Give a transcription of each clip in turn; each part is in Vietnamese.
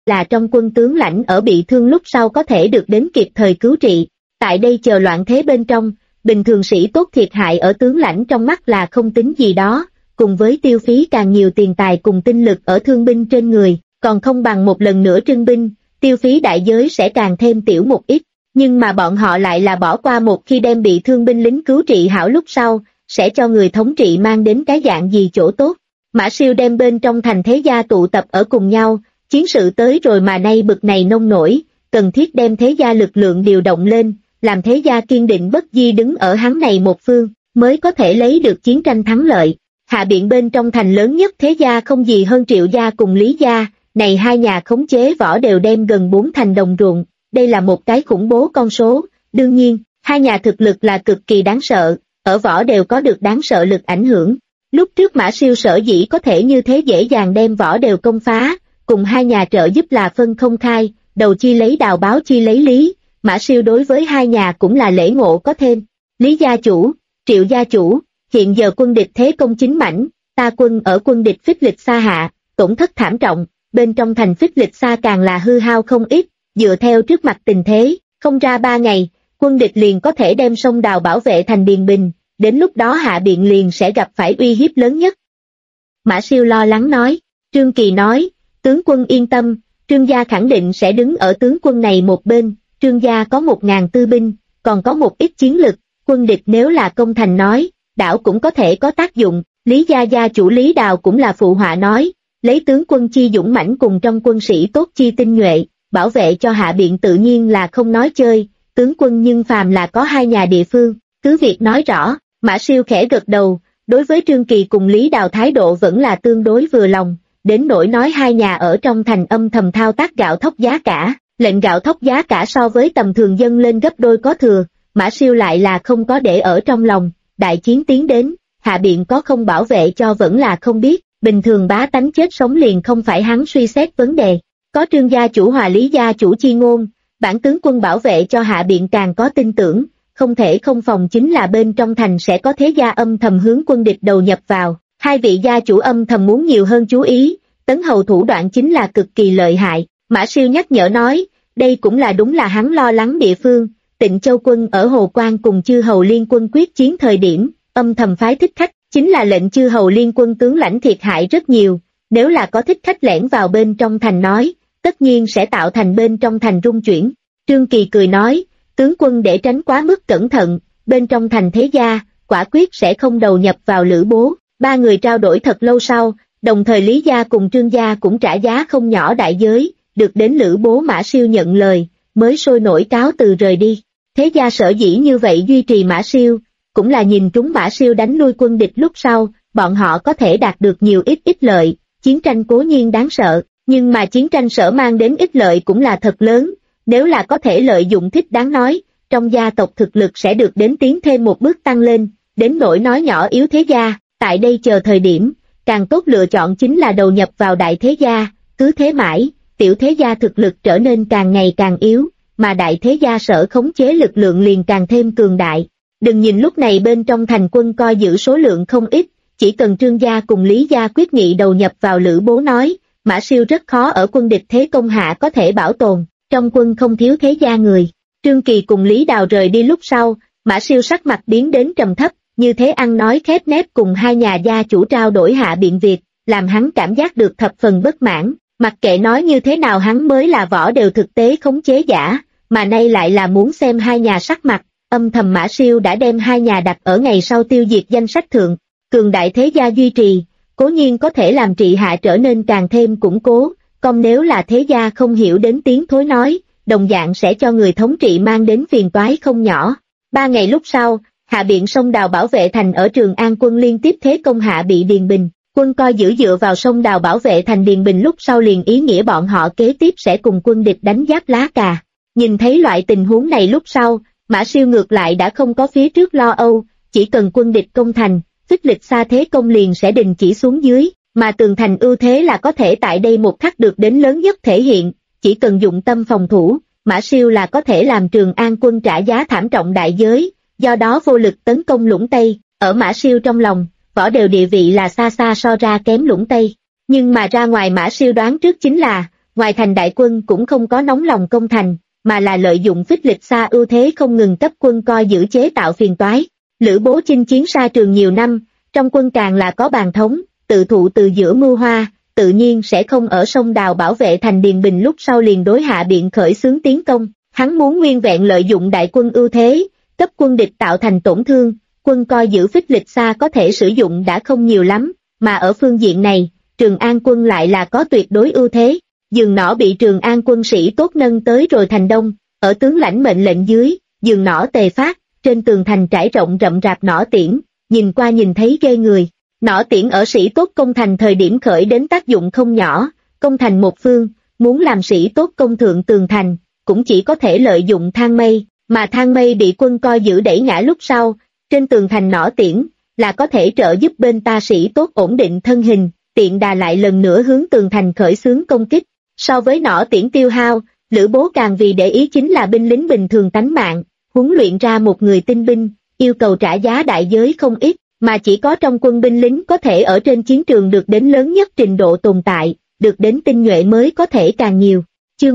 là trong quân tướng lãnh ở bị thương lúc sau có thể được đến kịp thời cứu trị. Tại đây chờ loạn thế bên trong, bình thường sĩ tốt thiệt hại ở tướng lãnh trong mắt là không tính gì đó, cùng với tiêu phí càng nhiều tiền tài cùng tinh lực ở thương binh trên người, còn không bằng một lần nữa trưng binh, tiêu phí đại giới sẽ càng thêm tiểu một ít. Nhưng mà bọn họ lại là bỏ qua một khi đem bị thương binh lính cứu trị hảo lúc sau, sẽ cho người thống trị mang đến cái dạng gì chỗ tốt. Mã Siêu đem bên trong thành thế gia tụ tập ở cùng nhau, chiến sự tới rồi mà nay bực này nông nổi, cần thiết đem thế gia lực lượng điều động lên, làm thế gia kiên định bất di đứng ở hắn này một phương, mới có thể lấy được chiến tranh thắng lợi. Hạ Biện bên trong thành lớn nhất thế gia không gì hơn Triệu gia cùng Lý gia, này hai nhà khống chế võ đều đem gần 4 thành đồng ruộng, đây là một cái khủng bố con số. Đương nhiên, hai nhà thực lực là cực kỳ đáng sợ, ở võ đều có được đáng sợ lực ảnh hưởng. Lúc trước Mã Siêu sở dĩ có thể như thế dễ dàng đem võ đều công phá, cùng hai nhà trợ giúp là phân không khai, đầu chi lấy đào báo chi lấy lý, Mã Siêu đối với hai nhà cũng là lễ ngộ có thêm. Lý gia chủ, Triệu gia chủ, hiện giờ quân địch thế công chính mãnh, ta quân ở quân địch phích lịch xa hạ, tổn thất thảm trọng, bên trong thành phích lịch xa càng là hư hao không ít, dựa theo trước mặt tình thế, không ra 3 ngày, quân địch liền có thể đem sông đào bảo vệ thành Điền Bình, đến lúc đó Hạ Biện liền sẽ gặp phải uy hiếp lớn nhất. Mã Siêu lo lắng nói. Trương Kỳ nói, tướng quân yên tâm, Trương gia khẳng định sẽ đứng ở tướng quân này một bên, Trương gia có 1000 tư binh, còn có một ít chiến lực, quân địch nếu là công thành nói, đảo cũng có thể có tác dụng. Lý gia gia chủ Lý Đào cũng là phụ họa nói, lấy tướng quân chi dũng mãnh cùng trong quân sĩ tốt chi tinh nhuệ, bảo vệ cho Hạ Biện tự nhiên là không nói chơi, tướng quân nhưng phàm là có hai nhà địa phương, cứ việc nói rõ. Mã Siêu khẽ gật đầu, đối với Trương Kỳ cùng Lý Đào thái độ vẫn là tương đối vừa lòng, đến nỗi nói hai nhà ở trong thành âm thầm thao tác gạo thóc giá cả, lệnh gạo thóc giá cả so với tầm thường dân lên gấp đôi có thừa, Mã Siêu lại là không có để ở trong lòng. Đại chiến tiến đến, Hạ Biện có không bảo vệ cho vẫn là không biết, bình thường bá tánh chết sống liền không phải hắn suy xét vấn đề, có Trương gia chủ hòa Lý gia chủ chi ngôn, bản tướng quân bảo vệ cho Hạ Biện càng có tin tưởng. Không thể không phòng chính là bên trong thành sẽ có thế gia âm thầm hướng quân địch đầu nhập vào, hai vị gia chủ âm thầm muốn nhiều hơn chú ý, Tấn Hầu thủ đoạn chính là cực kỳ lợi hại. Mã Siêu nhắc nhở nói, đây cũng là đúng là hắn lo lắng địa phương. Tịnh Châu quân ở Hồ Quan cùng chư hầu liên quân quyết chiến thời điểm, âm thầm phái thích khách, chính là lệnh chư hầu liên quân tướng lãnh thiệt hại rất nhiều, nếu là có thích khách lẻn vào bên trong thành nói, tất nhiên sẽ tạo thành bên trong thành rung chuyển. Trương Kỳ cười nói, tướng quân để tránh quá mức cẩn thận, bên trong thành thế gia, quả quyết sẽ không đầu nhập vào Lữ Bố. Ba người trao đổi thật lâu sau, đồng thời Lý gia cùng Trương gia cũng trả giá không nhỏ đại giới, được đến Lữ Bố. Mã Siêu nhận lời, mới sôi nổi cáo từ rời đi. Thế gia sở dĩ như vậy duy trì Mã Siêu, cũng là nhìn trúng Mã Siêu đánh lui quân địch lúc sau, bọn họ có thể đạt được nhiều ít lợi. Chiến tranh cố nhiên đáng sợ, nhưng mà chiến tranh sở mang đến ích lợi cũng là thật lớn. Nếu là có thể lợi dụng thích đáng nói, trong gia tộc thực lực sẽ được đến tiến thêm một bước tăng lên, đến nỗi nói nhỏ yếu thế gia, tại đây chờ thời điểm, càng tốt lựa chọn chính là đầu nhập vào đại thế gia, cứ thế mãi, tiểu thế gia thực lực trở nên càng ngày càng yếu, mà đại thế gia sở khống chế lực lượng liền càng thêm cường đại. Đừng nhìn lúc này bên trong thành quân coi giữ số lượng không ít, chỉ cần Trương gia cùng Lý gia quyết nghị đầu nhập vào Lữ Bố nói, Mã Siêu rất khó ở quân địch thế công hạ có thể bảo tồn. Trong quân không thiếu thế gia người. Trương Kỳ cùng Lý Đào rời đi lúc sau, Mã Siêu sắc mặt biến đến trầm thấp, như thế ăn nói khép nép cùng hai nhà gia chủ trao đổi Hạ Biện việc, làm hắn cảm giác được thập phần bất mãn. Mặc kệ nói như thế nào hắn mới là võ đều thực tế khống chế giả, mà nay lại là muốn xem hai nhà sắc mặt. Âm thầm Mã Siêu đã đem hai nhà đặt ở ngày sau tiêu diệt danh sách thượng. Cường đại thế gia duy trì, cố nhiên có thể làm trị hạ trở nên càng thêm củng cố. Còn nếu là thế gia không hiểu đến tiếng thối nói, đồng dạng sẽ cho người thống trị mang đến phiền toái không nhỏ. 3 ngày lúc sau, Hạ Biện sông đào bảo vệ thành ở Trường An quân liên tiếp thế công hạ bị Điền Bình. Quân coi giữ dựa vào sông đào bảo vệ thành Điền Bình lúc sau liền ý nghĩa bọn họ kế tiếp sẽ cùng quân địch đánh giáp lá cà. Nhìn thấy loại tình huống này lúc sau, Mã Siêu ngược lại đã không có phía trước lo âu, chỉ cần quân địch công thành, phích lịch xa thế công liền sẽ đình chỉ xuống dưới. Mà tường thành ưu thế là có thể tại đây một khắc được đến lớn nhất thể hiện, chỉ cần dụng tâm phòng thủ, Mã Siêu là có thể làm Trường An quân trả giá thảm trọng đại giới, do đó vô lực tấn công Lũng Tây. Ở Mã Siêu trong lòng, võ đều địa vị là xa xa so ra kém Lũng Tây, nhưng mà ra ngoài Mã Siêu đoán trước chính là, ngoài thành đại quân cũng không có nóng lòng công thành, mà là lợi dụng phích lịch xa ưu thế không ngừng cấp quân coi giữ chế tạo phiền toái. Lữ Bố chinh chiến xa trường nhiều năm, trong quân càng là có bàn thống, tự thụ từ giữa mưu hoa, tự nhiên sẽ không ở sông Đào bảo vệ thành Điền Bình lúc sau liền đối Hạ Biện khởi xướng tiến công. Hắn muốn nguyên vẹn lợi dụng đại quân ưu thế, cấp quân địch tạo thành tổn thương, quân coi giữ phích lịch xa có thể sử dụng đã không nhiều lắm, mà ở phương diện này, Trường An quân lại là có tuyệt đối ưu thế. Giường nỏ bị Trường An quân sĩ tốt nâng tới rồi thành đông, ở tướng lãnh mệnh lệnh dưới, giường nỏ tề phát, trên tường thành trải rộng rậm rạp nỏ tiễn, nhìn qua nhìn thấy ghê người. Nỏ tiễn ở sĩ tốt công thành thời điểm khởi đến tác dụng không nhỏ, công thành một phương, muốn làm sĩ tốt công thượng tường thành, cũng chỉ có thể lợi dụng thang mây, mà thang mây bị quân coi giữ đẩy ngã lúc sau, trên tường thành nỏ tiễn, là có thể trợ giúp bên ta sĩ tốt ổn định thân hình, tiện đà lại lần nữa hướng tường thành khởi xướng công kích. So với nỏ tiễn tiêu hao, Lữ Bố càng vì để ý chính là binh lính bình thường tánh mạng, huấn luyện ra một người tinh binh, yêu cầu trả giá đại giới không ít, mà chỉ có trong quân binh lính có thể ở trên chiến trường được đến lớn nhất trình độ tồn tại, được đến tinh nhuệ mới có thể càng nhiều. Chương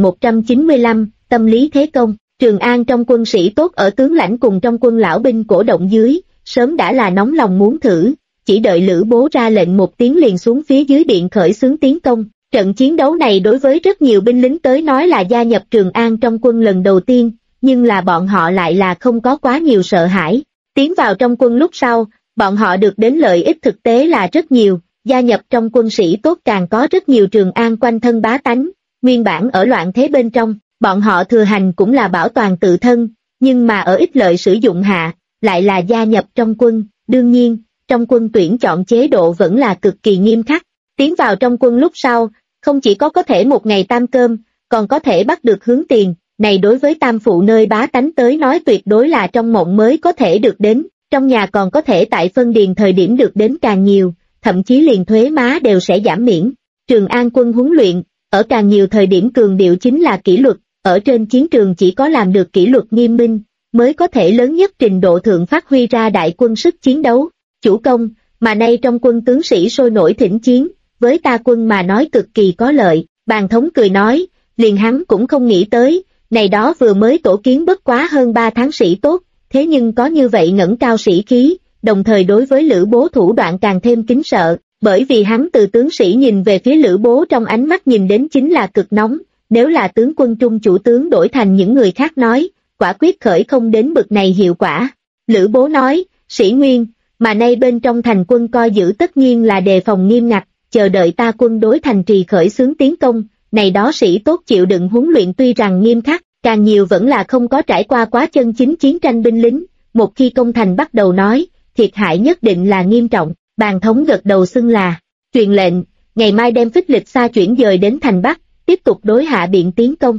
1195, tâm lý thế công. Trường An trong quân sĩ tốt ở tướng lãnh cùng trong quân lão binh cổ động dưới, sớm đã là nóng lòng muốn thử, chỉ đợi Lữ Bố ra lệnh một tiếng liền xuống phía dưới điện khởi xướng tiến công. Trận chiến đấu này đối với rất nhiều binh lính tới nói là gia nhập Trường An trong quân lần đầu tiên, nhưng là bọn họ lại là không có quá nhiều sợ hãi. Tiến vào trong quân lúc sau, bọn họ được đến lợi ích thực tế là rất nhiều, gia nhập trong quân sĩ tốt càng có rất nhiều Trường An quanh thân bá tánh, nguyên bản ở loạn thế bên trong, bọn họ thừa hành cũng là bảo toàn tự thân, nhưng mà ở ích lợi sử dụng hạ, lại là gia nhập trong quân. Đương nhiên, trong quân tuyển chọn chế độ vẫn là cực kỳ nghiêm khắc. Tiến vào trong quân lúc sau, không chỉ có thể một ngày tam cơm, còn có thể bắt được hướng tiền, này đối với tam phụ nơi bá tánh tới nói tuyệt đối là trong mộng mới có thể được đến, trong nhà còn có thể tại phân điền thời điểm được đến càng nhiều, thậm chí liền thuế má đều sẽ giảm miễn. Trường An quân huấn luyện, ở càng nhiều thời điểm cường điệu chính là kỷ luật, ở trên chiến trường chỉ có làm được kỷ luật nghiêm minh, mới có thể lớn nhất trình độ thượng phát huy ra đại quân sức chiến đấu. Chủ công, mà nay trong quân tướng sĩ sôi nổi thỉnh chiến, với ta quân mà nói cực kỳ có lợi. Bàn thống cười nói, liền hắn cũng không nghĩ tới, này đó vừa mới tổ kiến bất quá hơn 3 tháng sĩ tốt, thế nhưng có như vậy ngẩng cao sĩ khí, đồng thời đối với Lữ Bố thủ đoạn càng thêm kính sợ, bởi vì hắn từ tướng sĩ nhìn về phía Lữ Bố trong ánh mắt nhìn đến chính là cực nóng, nếu là tướng quân trung chủ tướng đổi thành những người khác nói, quả quyết khởi không đến bực này hiệu quả. Lữ Bố nói, sĩ nguyên, mà nay bên trong thành quân coi giữ tất nhiên là đề phòng nghiêm ngặt, chờ đợi ta quân đối thành trì khởi xướng tiến công, này đó sĩ tốt chịu đựng huấn luyện tuy rằng nghiêm khắc, càng nhiều vẫn là không có trải qua quá chân chính chiến tranh binh lính, một khi công thành bắt đầu nói, thiệt hại nhất định là nghiêm trọng. Bàn thống gật đầu xưng là, truyền lệnh, ngày mai đem phích lịch xa chuyển dời đến thành Bắc, tiếp tục đối Hạ Biện tiến công.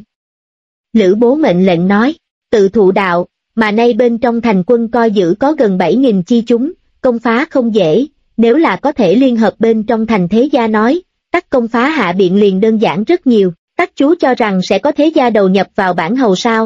Lữ Bố mệnh lệnh nói, tự thụ đạo, mà nay bên trong thành quân coi giữ có gần 7.000 chi chúng, công phá không dễ, nếu là có thể liên hợp bên trong thành thế gia nói, tắc công phá Hạ Biện liền đơn giản rất nhiều. Tắc chú cho rằng sẽ có thế gia đầu nhập vào bản hầu sao?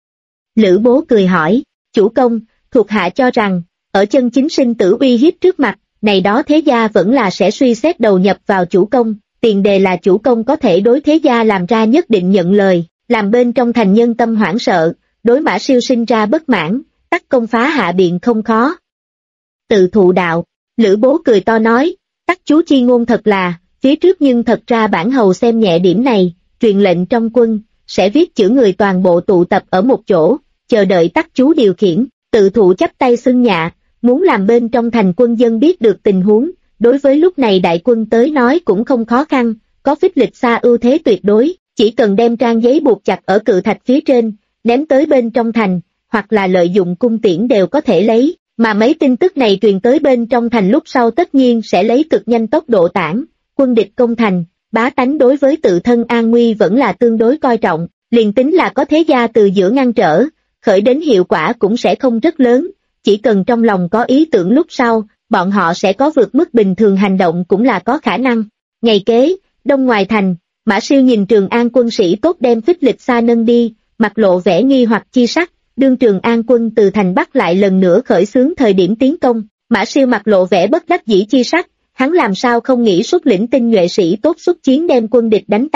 Lữ Bố cười hỏi, chủ công, thuộc hạ cho rằng, ở chân chính sinh tử uy hiếp trước mặt, này đó thế gia vẫn là sẽ suy xét đầu nhập vào chủ công, tiền đề là chủ công có thể đối thế gia làm ra nhất định nhận lời, làm bên trong thành nhân tâm hoảng sợ, đối Mã Siêu sinh ra bất mãn, tắc công phá Hạ Biện không khó. Tự thụ đạo, Lữ Bố cười to nói, tắc chú chi ngôn thật là, phía trước nhưng thật ra bản hầu xem nhẹ điểm này, truyền lệnh trong quân, sẽ viết chữ người toàn bộ tụ tập ở một chỗ, chờ đợi tắc chú điều khiển. Tự thụ chắp tay xưng nhạ, muốn làm bên trong thành quân dân biết được tình huống, đối với lúc này đại quân tới nói cũng không khó khăn, có phích lịch xa ưu thế tuyệt đối, chỉ cần đem trang giấy buộc chặt ở cự thạch phía trên, ném tới bên trong thành, hoặc là lợi dụng cung tiễn đều có thể lấy, mà mấy tin tức này truyền tới bên trong thành lúc sau tất nhiên sẽ lấy cực nhanh tốc độ tản, quân địch công thành, bá tánh đối với tự thân an nguy vẫn là tương đối coi trọng, liền tính là có thế gia từ giữa ngăn trở, khởi đến hiệu quả cũng sẽ không rất lớn, chỉ cần trong lòng có ý tưởng lúc sau, bọn họ sẽ có vượt mức bình thường hành động cũng là có khả năng. Ngày kế, đông ngoài thành, Mã Siêu nhìn Trường An quân sĩ tốt đem phích lịch xa nâng đi, mặt lộ vẻ nghi hoặc chi sắc, đương Trường An quân từ thành Bắc lại lần nữa khởi xướng thời điểm tiến công, Mã Siêu mặt lộ vẻ bất đắc dĩ chi sắc, hắn làm sao không nghĩ xuất lĩnh tinh nhuệ sĩ tốt xuất chiến đem quân địch đánh tan,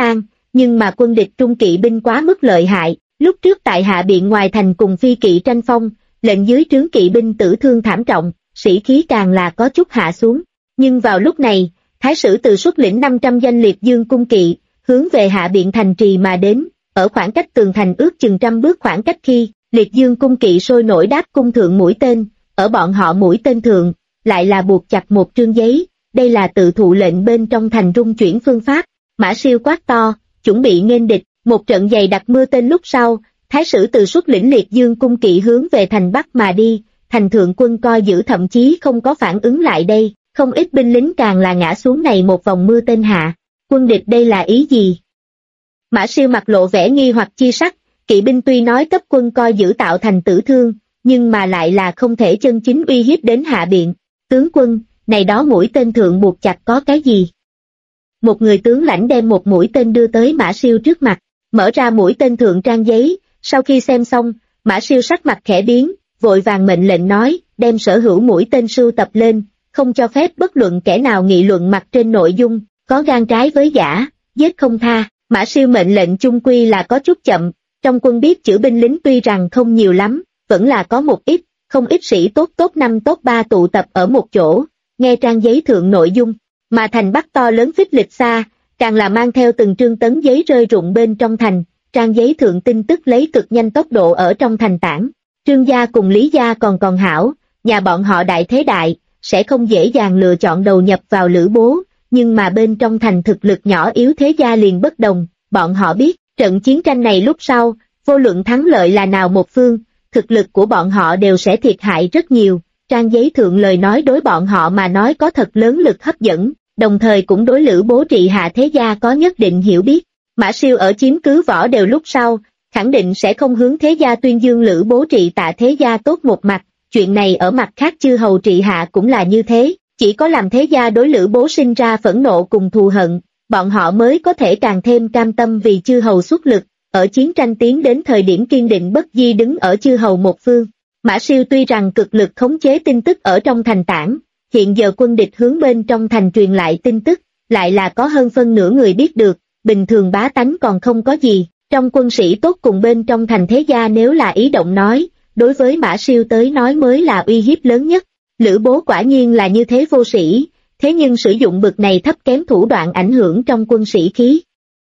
nhưng mà quân địch trung kỵ binh quá mức lợi hại, lúc trước tại Hạ Biện ngoài thành cùng phi kỵ tranh phong, lệnh dưới trướng kỵ binh tử thương thảm trọng, sĩ khí càng là có chút hạ xuống. Nhưng vào lúc này, Thái sử Từ xuất lĩnh 500 danh liệt dương cung kỵ, hướng về Hạ Biện thành trì mà đến, ở khoảng cách tường thành ước chừng 100 bước khoảng cách khi, liệt dương cung kỵ sôi nổi đáp cung thượng mũi tên, ở bọn họ mũi tên thượng, lại là buộc chặt một trương giấy, đây là tự thụ lệnh bên trong thành rung chuyển phương pháp. Mã Siêu quát to, chuẩn bị nghênh địch, một trận dày đặc mưa tên lúc sau, Thái sử Từ xuất lĩnh liệt dương cung kỵ hướng về thành Bắc mà đi, thành thượng quân coi giữ thậm chí không có phản ứng lại đây, không ít binh lính càng là ngã xuống này một vòng mưa tên hạ. Quân địch đây là ý gì? Mã Siêu mặt lộ vẻ nghi hoặc chi sắc, kỵ binh tuy nói cấp quân coi giữ tạo thành tử thương, nhưng mà lại là không thể chân chính uy hiếp đến Hạ Biện. Tướng quân, này đó mũi tên thượng buộc chặt có cái gì? Một người tướng lãnh đem một mũi tên đưa tới Mã Siêu trước mặt, mở ra mũi tên thượng trang giấy, sau khi xem xong, Mã Siêu sắc mặt khẽ biến, vội vàng mệnh lệnh nói, đem sở hữu mũi tên sưu tập lên, không cho phép bất luận kẻ nào nghị luận mặt trên nội dung, có gan trái với giả, giết không tha. Mã Siêu mệnh lệnh chung quy là có chút chậm, trong quân biết chữ binh lính tuy rằng không nhiều lắm, vẫn là có một ít, không ít sĩ tốt top 5 top 3 tụ tập ở một chỗ, nghe trang giấy thượng nội dung, mà thành Bắc to lớn phích lịch xa, càng là mang theo từng trương tấn giấy rơi rụng bên trong thành, trang giấy thượng tin tức lấy cực nhanh tốc độ ở trong thành tản. Trương gia cùng Lý gia còn hảo, nhà bọn họ đại thế đại, sẽ không dễ dàng lựa chọn đầu nhập vào Lữ Bố, nhưng mà bên trong thành thực lực nhỏ yếu thế gia liền bất đồng, bọn họ biết, trận chiến tranh này lúc sau, vô luận thắng lợi là nào một phương, thực lực của bọn họ đều sẽ thiệt hại rất nhiều, trang giấy thượng lời nói đối bọn họ mà nói có thật lớn lực hấp dẫn, đồng thời cũng đối Lữ Bố trị hạ thế gia có nhất định hiểu biết. Mã Siêu ở chiếm cứ Võ Đều lúc sau, khẳng định sẽ không hướng thế gia tuyên dương Lữ Bố trị tạ thế gia tốt một mặt, chuyện này ở mặt khác chư hầu trị hạ cũng là như thế, chỉ có làm thế gia đối Lữ Bố sinh ra phẫn nộ cùng thù hận, bọn họ mới có thể càng thêm cam tâm vì chư hầu xuất lực, ở chiến tranh tiến đến thời điểm kiên định bất di đứng ở chư hầu một phương. Mã Siêu tuy rằng cực lực khống chế tin tức ở trong thành tản, hiện giờ quân địch hướng bên trong thành truyền lại tin tức, lại là có hơn phân nửa người biết được, bình thường bá tánh còn không có gì, trong quân sĩ tốt cùng bên trong thành thế gia nếu là ý động nói, đối với Mã Siêu tới nói mới là uy hiếp lớn nhất. Lữ Bố quả nhiên là như thế vô sĩ, thế nhưng sử dụng bực này thấp kém thủ đoạn ảnh hưởng trong quân sĩ khí.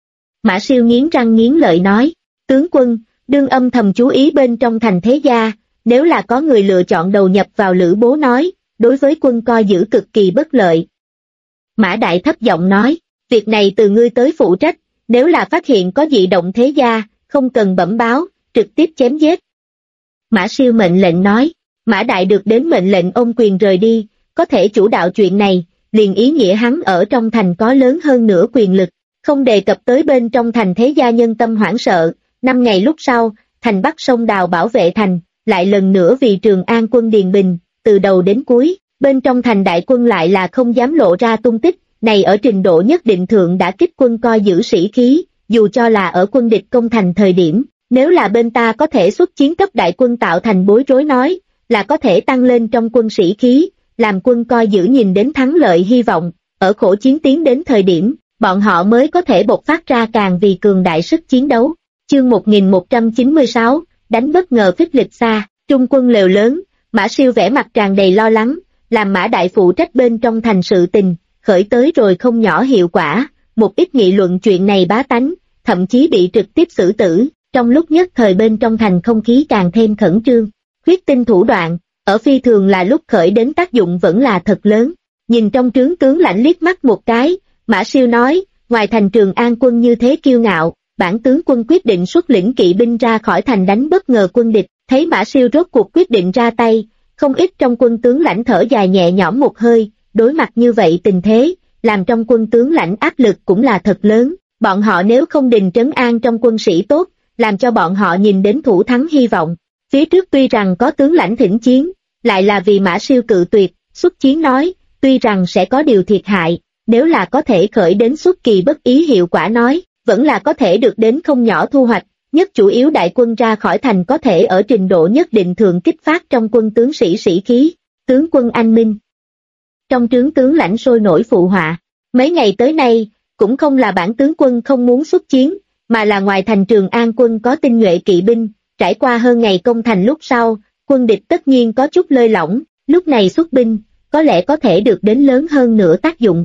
Mã Siêu nghiến răng nghiến lợi nói, tướng quân, đương âm thầm chú ý bên trong thành thế gia, nếu là có người lựa chọn đầu nhập vào Lữ Bố nói, đối với quân coi giữ cực kỳ bất lợi. Mã Đại thấp giọng nói, việc này từ ngươi tới phụ trách, nếu là phát hiện có dị động thế gia, không cần bẩm báo, trực tiếp chém giết. Mã Siêu mệnh lệnh nói, Mã Đại được đến mệnh lệnh ôm quyền rời đi, có thể chủ đạo chuyện này, liền ý nghĩa hắn ở trong thành có lớn hơn nữa quyền lực, không đề cập tới bên trong thành thế gia nhân tâm hoảng sợ. 5 ngày lúc sau, thành Bắc sông Đào bảo vệ thành, lại lần nữa vì Trường An quân Điền Bình, từ đầu đến cuối, bên trong thành đại quân lại là không dám lộ ra tung tích, này ở trình độ nhất định thượng đã kích quân coi giữ sĩ khí, dù cho là ở quân địch công thành thời điểm, nếu là bên ta có thể xuất chiến cấp đại quân tạo thành bối rối nói, là có thể tăng lên trong quân sĩ khí, làm quân coi giữ nhìn đến thắng lợi hy vọng, ở khổ chiến tiến đến thời điểm, bọn họ mới có thể bộc phát ra càng vì cường đại sức chiến đấu. Chương 1196, đánh bất ngờ phích lịch xa, trung quân lều lớn, Mã Siêu vẻ mặt tràn đầy lo lắng, làm Mã Đại phụ trách bên trong thành sự tình, khởi tới rồi không nhỏ hiệu quả, một ít nghị luận chuyện này bá tánh, thậm chí bị trực tiếp xử tử, trong lúc nhất thời bên trong thành không khí càng thêm khẩn trương. Huyết tinh thủ đoạn, ở phi thường là lúc khởi đến tác dụng vẫn là thật lớn. Nhìn trong trướng tướng lãnh liếc mắt một cái, Mã Siêu nói, ngoài thành Trường An quân như thế kiêu ngạo, bản tướng quân quyết định xuất lĩnh kỵ binh ra khỏi thành đánh bất ngờ quân địch. Thấy Mã Siêu rốt cuộc quyết định ra tay, không ít trong quân tướng lãnh thở dài nhẹ nhõm một hơi, đối mặt như vậy tình thế, làm trong quân tướng lãnh áp lực cũng là thật lớn, bọn họ nếu không đình trấn an trong quân sĩ tốt, làm cho bọn họ nhìn đến thủ thắng hy vọng. Phía trước tuy rằng có tướng lãnh thỉnh chiến, lại là vì Mã Siêu cự tuyệt, xuất chiến nói, tuy rằng sẽ có điều thiệt hại, nếu là có thể khởi đến xuất kỳ bất ý hiệu quả nói, vẫn là có thể được đến không nhỏ thu hoạch, nhất chủ yếu đại quân ra khỏi thành có thể ở trình độ nhất định thường kích phát trong quân tướng sĩ sĩ khí, tướng quân anh minh. Trong trướng tướng lãnh sôi nổi phụ họa, mấy ngày tới nay, cũng không là bản tướng quân không muốn xuất chiến, mà là ngoài thành Trường An quân có tinh nhuệ kỵ binh, trải qua hơn ngày công thành lúc sau, quân địch tất nhiên có chút lơi lỏng, lúc này xuất binh, có lẽ có thể được đến lớn hơn nữa tác dụng.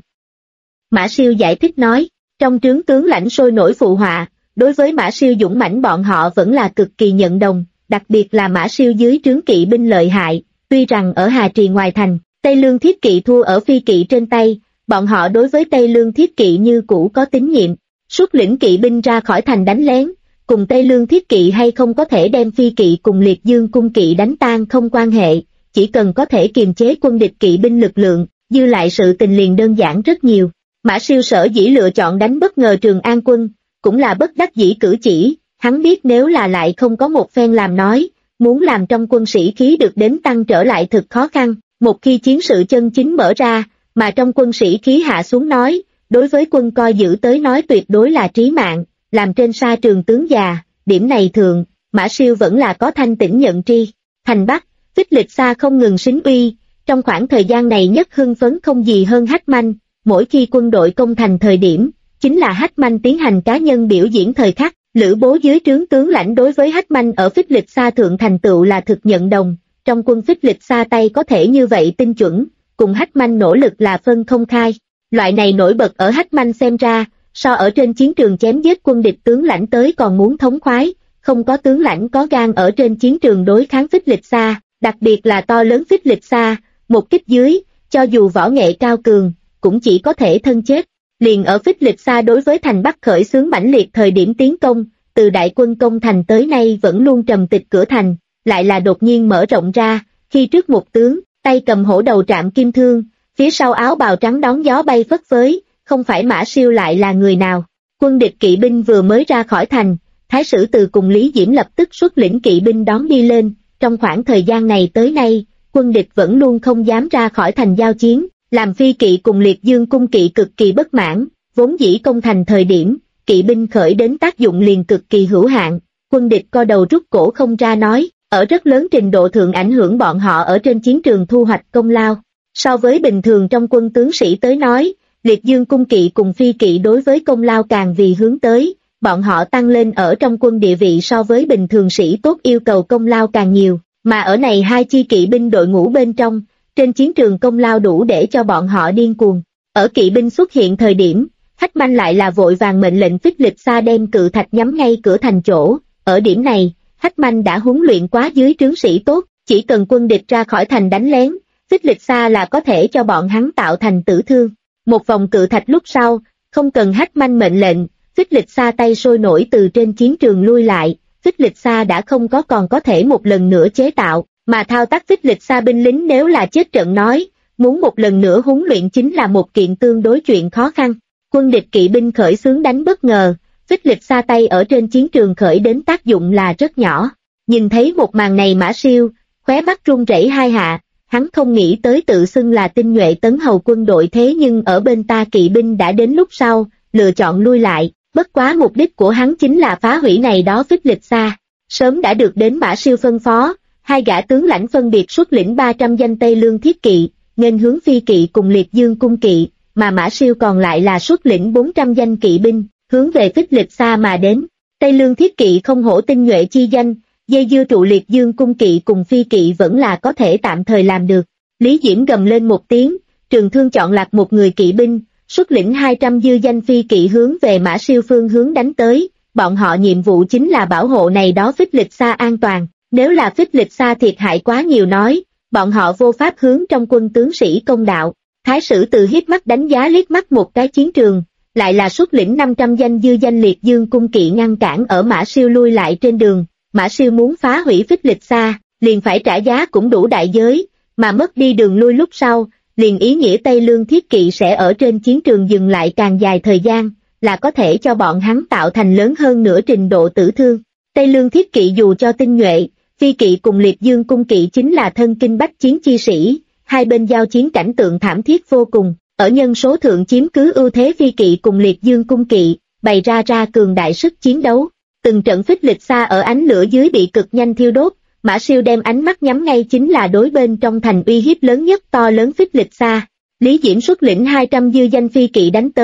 Mã Siêu giải thích nói, trong trướng tướng lãnh sôi nổi phụ họa, đối với Mã Siêu dũng mãnh bọn họ vẫn là cực kỳ nhận đồng, đặc biệt là Mã Siêu dưới trướng kỵ binh lợi hại, tuy rằng ở Hà Trì ngoài thành, Tây Lương Thiết Kỵ thua ở Phi Kỵ trên tay, bọn họ đối với Tây Lương Thiết Kỵ như cũ có tín nhiệm, xuất lĩnh kỵ binh ra khỏi thành đánh lén, cùng Tây Lương Thiết Kỵ hay không có thể đem Phi Kỵ cùng Liệt Dương Cung Kỵ đánh tan không quan hệ, chỉ cần có thể kiềm chế quân địch kỵ binh lực lượng, dư lại sự tình liền đơn giản rất nhiều. Mã Siêu sở dĩ lựa chọn đánh bất ngờ Trường An quân, cũng là bất đắc dĩ cử chỉ, hắn biết nếu là lại không có một phen làm nói, muốn làm trong quân sĩ khí được đến tăng trở lại thực khó khăn, một khi chiến sự chân chính mở ra, mà trong quân sĩ khí hạ xuống nói, đối với quân coi giữ tới nói tuyệt đối là trí mạng, làm trên sa trường tướng già, điểm này thường, Mã Siêu vẫn là có thanh tĩnh nhận tri. Thành Bắc, Phích Lịch Sa không ngừng xính uy, trong khoảng thời gian này nhất hưng phấn không gì hơn Hách Manh, mỗi khi quân đội công thành thời điểm, chính là Hách Manh tiến hành cá nhân biểu diễn thời khắc, Lữ Bố dưới trướng tướng lãnh đối với Hách Manh ở Phích Lịch Sa thượng thành tựu là thực nhận đồng, trong quân Phích Lịch Sa tay có thể như vậy tinh chuẩn, cùng Hách Manh nỗ lực là phân không khai, loại này nổi bật ở Hách Manh xem ra, so ở trên chiến trường chém giết quân địch tướng lãnh tới còn muốn thống khoái, không có tướng lãnh có gan ở trên chiến trường đối kháng Phích Lịch Sa, đặc biệt là to lớn Phích Lịch Sa, một kích dưới, cho dù võ nghệ cao cường, cũng chỉ có thể thân chết. Liền ở Phích Lịch Sa đối với thành Bắc khởi xướng mãnh liệt thời điểm tiến công, từ đại quân công thành tới nay vẫn luôn trầm tịch cửa thành, lại là đột nhiên mở rộng ra, khi trước một tướng, tay cầm hổ đầu trạm kim thương, phía sau áo bào trắng đón gió bay phất phới, không phải Mã Siêu lại là người nào. Quân địch kỵ binh vừa mới ra khỏi thành, Thái Sử Từ cùng Lý Diễm lập tức xuất lĩnh kỵ binh đón đi lên, trong khoảng thời gian này tới nay, quân địch vẫn luôn không dám ra khỏi thành giao chiến, làm Phi Kỵ cùng Liệt Dương Cung Kỵ cực kỳ bất mãn, vốn dĩ công thành thời điểm, kỵ binh khởi đến tác dụng liền cực kỳ hữu hạn, quân địch co đầu rút cổ không ra nói, ở rất lớn trình độ thượng ảnh hưởng bọn họ ở trên chiến trường thu hoạch công lao. So với bình thường trong quân tướng sĩ tới nói, Liệt Dương Cung Kỵ cùng Phi Kỵ đối với công lao càng vì hướng tới, bọn họ tăng lên ở trong quân địa vị so với bình thường sĩ tốt yêu cầu công lao càng nhiều, mà ở này hai chi kỵ binh đội ngũ bên trong, trên chiến trường công lao đủ để cho bọn họ điên cuồng. Ở kỵ binh xuất hiện thời điểm, Hách Manh lại là vội vàng mệnh lệnh Phích Lịch Sa đem cự thạch nhắm ngay cửa thành chỗ, ở điểm này, Hách Manh đã huấn luyện quá dưới trướng sĩ tốt, chỉ cần quân địch ra khỏi thành đánh lén, Phích Lịch Sa là có thể cho bọn hắn tạo thành tử thương. Một vòng cự thạch lúc sau, không cần Hách Manh mệnh lệnh, Phích Lịch Sa tay sôi nổi từ trên chiến trường lui lại, Phích Lịch Sa đã không có còn có thể một lần nữa chế tạo, mà thao tác Phích Lịch Sa binh lính nếu là chết trận nói, muốn một lần nữa huấn luyện chính là một kiện tương đối chuyện khó khăn. Quân địch kỵ binh khởi xướng đánh bất ngờ, Phích Lịch Sa tay ở trên chiến trường khởi đến tác dụng là rất nhỏ. Nhìn thấy một màn này Mã Siêu, khóe mắt run rẩy hai hạ, hắn không nghĩ tới tự xưng là tinh nhuệ tấn hầu quân đội thế nhưng ở bên ta kỵ binh đã đến lúc sau, lựa chọn lui lại, bất quá mục đích của hắn chính là phá hủy này đó Phích Lịch Sa. Sớm đã được đến Mã Siêu phân phó, hai gã tướng lãnh phân biệt xuất lĩnh 300 danh Tây Lương Thiết Kỵ, nghênh hướng Phi Kỵ cùng Liệt Dương Cung Kỵ, mà Mã Siêu còn lại là xuất lĩnh 400 danh kỵ binh, hướng về Phích Lịch Sa mà đến. Tây Lương Thiết Kỵ không hổ tinh nhuệ chi danh, dây dưa trụ Liệt Dương Cung Kỵ cùng Phi Kỵ vẫn là có thể tạm thời làm được. Lý Diễm gầm lên một tiếng, trường thương chọn lạc một người kỵ binh, xuất lĩnh 200 dư danh Phi Kỵ hướng về Mã Siêu phương hướng đánh tới, bọn họ nhiệm vụ chính là bảo hộ này đó Phích Lịch Sa an toàn, nếu là Phích Lịch Sa thiệt hại quá nhiều nói, bọn họ vô pháp hướng trong quân tướng sĩ công đạo. Thái Sử Từ hiếp mắt đánh giá liếc mắt một cái chiến trường, lại là xuất lĩnh 500 danh dư danh Liệt Dương Cung Kỵ ngăn cản ở Mã Siêu lui lại trên đường. Mã Siêu muốn phá hủy Phích Lịch Sa, liền phải trả giá cũng đủ đại giới, mà mất đi đường lui lúc sau, liền ý nghĩa Tây Lương Thiết Kỵ sẽ ở trên chiến trường dừng lại càng dài thời gian, là có thể cho bọn hắn tạo thành lớn hơn nửa trình độ tử thương. Tây Lương Thiết Kỵ dù cho tinh nhuệ, Phi Kỵ cùng Liệt Dương Cung Kỵ chính là thân kinh bách chiến chi sĩ, hai bên giao chiến cảnh tượng thảm thiết vô cùng, ở nhân số thượng chiếm cứ ưu thế Phi Kỵ cùng Liệt Dương Cung Kỵ, bày ra cường đại sức chiến đấu. Từng trận Phích Lịch Sa ở ánh lửa dưới bị cực nhanh thiêu đốt, Mã Siêu đem ánh mắt nhắm ngay chính là đối bên trong thành uy hiếp lớn nhất to lớn Phích Lịch Sa. Lý Diễm xuất lĩnh 200 dư danh Phi Kỵ đánh tới,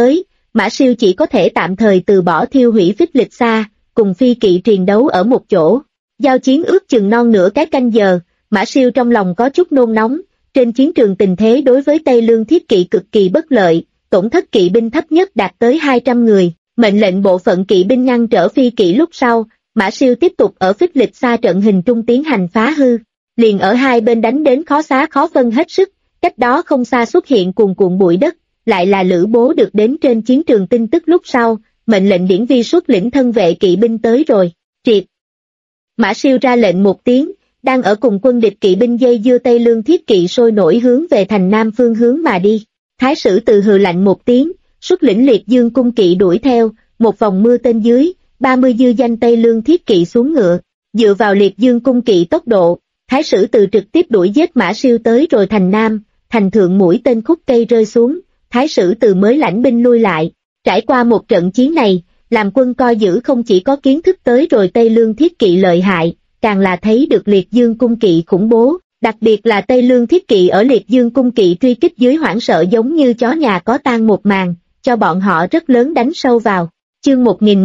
Mã Siêu chỉ có thể tạm thời từ bỏ thiêu hủy Phích Lịch Sa, cùng phi kỵ triền đấu ở một chỗ. Giao chiến ước chừng non nửa cái canh giờ, Mã Siêu trong lòng có chút nôn nóng, trên chiến trường tình thế đối với Tây Lương Thiết Kỵ cực kỳ bất lợi, tổn thất kỵ binh thấp nhất đạt tới 200 người, mệnh lệnh bộ phận kỵ binh ngăn trở phi kỵ lúc sau, Mã Siêu tiếp tục ở Phích Lịch Sa trận hình trung tiến hành phá hư, liền ở hai bên đánh đến khó xá khó phân hết sức, cách đó không xa xuất hiện cuồn cuộn bụi đất, lại là Lữ Bố được đến trên chiến trường tin tức lúc sau, mệnh lệnh Điển Vi xuất lĩnh thân vệ kỵ binh tới rồi, triệt. Mã Siêu ra lệnh một tiếng, đang ở cùng quân địch kỵ binh dây dưa Tây Lương Thiết Kỵ sôi nổi hướng về thành nam phương hướng mà đi. Thái sử từ hừ lạnh một tiếng, xuất lĩnh Liệt Dương cung kỵ đuổi theo, một vòng mưa tên dưới, 30 dư danh Tây Lương Thiết Kỵ xuống ngựa, dựa vào Liệt Dương cung kỵ tốc độ, Thái sử từ trực tiếp đuổi giết Mã Siêu tới rồi thành nam, thành thượng mũi tên khúc cây rơi xuống, Thái sử từ mới lãnh binh lui lại. Trải qua một trận chiến này, làm quân coi giữ không chỉ có kiến thức tới rồi Tây Lương Thiết Kỵ lợi hại, càng là thấy được Liệt Dương cung kỵ khủng bố, đặc biệt là Tây Lương Thiết Kỵ ở Liệt Dương cung kỵ truy kích dưới hoảng sợ giống như chó nhà có tang một màn, cho bọn họ rất lớn đánh sâu vào. Chương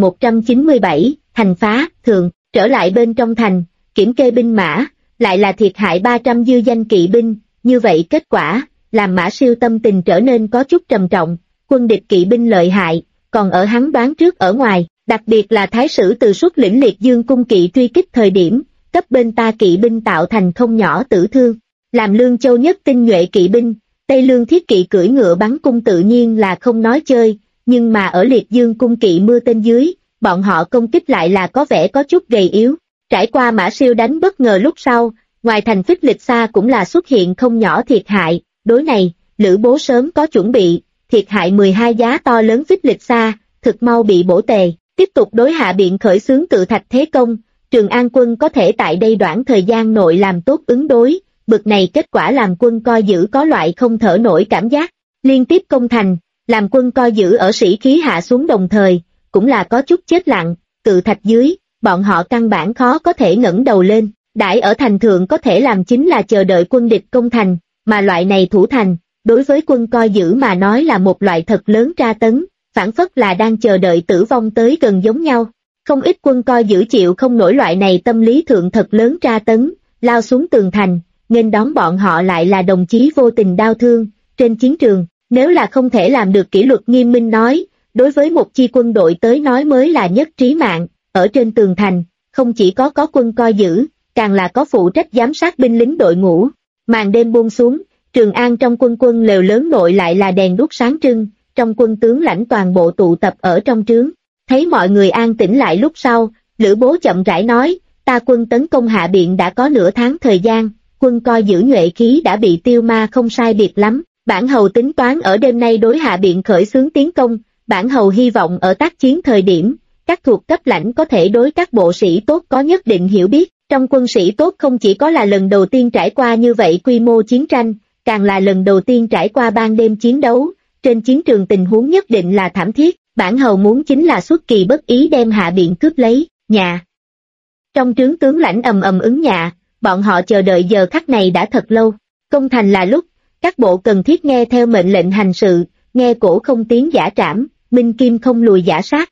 1197, thành phá, thượng, trở lại bên trong thành, kiểm kê binh mã, lại là thiệt hại 300 dư danh kỵ binh, như vậy kết quả, làm Mã Siêu tâm tình trở nên có chút trầm trọng, quân địch kỵ binh lợi hại, còn ở hắn đoán trước ở ngoài, đặc biệt là Thái sử từ xuất lĩnh Liệt Dương cung kỵ truy kích thời điểm, cấp bên ta kỵ binh tạo thành không nhỏ tử thương, làm Lương Châu nhất tinh nhuệ kỵ binh, Tây Lương Thiết Kỵ cưỡi ngựa bắn cung tự nhiên là không nói chơi, nhưng mà ở Liệt Dương cung kỵ mưa tên dưới, bọn họ công kích lại là có vẻ có chút gầy yếu. Trải qua Mã Siêu đánh bất ngờ lúc sau, ngoài thành Phích Lịch Sa cũng là xuất hiện không nhỏ thiệt hại, đối này, Lữ Bố sớm có chuẩn bị, thiệt hại 12 giá to lớn Phích Lịch Sa, thực mau bị bổ tề, tiếp tục đối hạ biện khởi xướng tự thạch thế công, Trường An quân có thể tại đây đoạn thời gian nội làm tốt ứng đối, bực này kết quả làm quân coi giữ có loại không thở nổi cảm giác, liên tiếp công thành, làm quân coi giữ ở sĩ khí hạ xuống đồng thời, cũng là có chút chết lặng, tự thạch dưới, bọn họ căn bản khó có thể ngẩng đầu lên, đãi ở thành thượng có thể làm chính là chờ đợi quân địch công thành, mà loại này thủ thành, đối với quân coi giữ mà nói là một loại thật lớn tra tấn, phản phất là đang chờ đợi tử vong tới gần giống nhau. Không ít quân coi giữ chịu không nổi loại này tâm lý thượng thật lớn tra tấn, lao xuống tường thành, nên đón bọn họ lại là đồng chí vô tình đau thương, trên chiến trường, nếu là không thể làm được kỷ luật nghiêm minh nói, đối với một chi quân đội tới nói mới là nhất trí mạng, ở trên tường thành, không chỉ có quân coi giữ, càng là có phụ trách giám sát binh lính đội ngũ. Màn đêm buông xuống, Trường An trong quân lều lớn nội lại là đèn đuốc sáng trưng, trong quân tướng lãnh toàn bộ tụ tập ở trong trướng. Thấy mọi người an tĩnh lại lúc sau, Lữ Bố chậm rãi nói, ta quân tấn công Hạ Biện đã có nửa tháng thời gian, quân coi giữ nhuệ khí đã bị tiêu ma không sai biệt lắm, bản hầu tính toán ở đêm nay đối Hạ Biện khởi xướng tiến công, bản hầu hy vọng ở tác chiến thời điểm, các thuộc cấp lãnh có thể đối các bộ sĩ tốt có nhất định hiểu biết, trong quân sĩ tốt không chỉ có là lần đầu tiên trải qua như vậy quy mô chiến tranh, càng là lần đầu tiên trải qua ban đêm chiến đấu, trên chiến trường tình huống nhất định là thảm thiết. Bản hầu muốn chính là xuất kỳ bất ý đem Hạ Biện cướp lấy, nhà. Trong trướng tướng lãnh ầm ầm ứng nhà, bọn họ chờ đợi giờ khắc này đã thật lâu. Công thành là lúc, các bộ cần thiết nghe theo mệnh lệnh hành sự, nghe cổ không tiếng giả trảm, minh kim không lùi giả sát.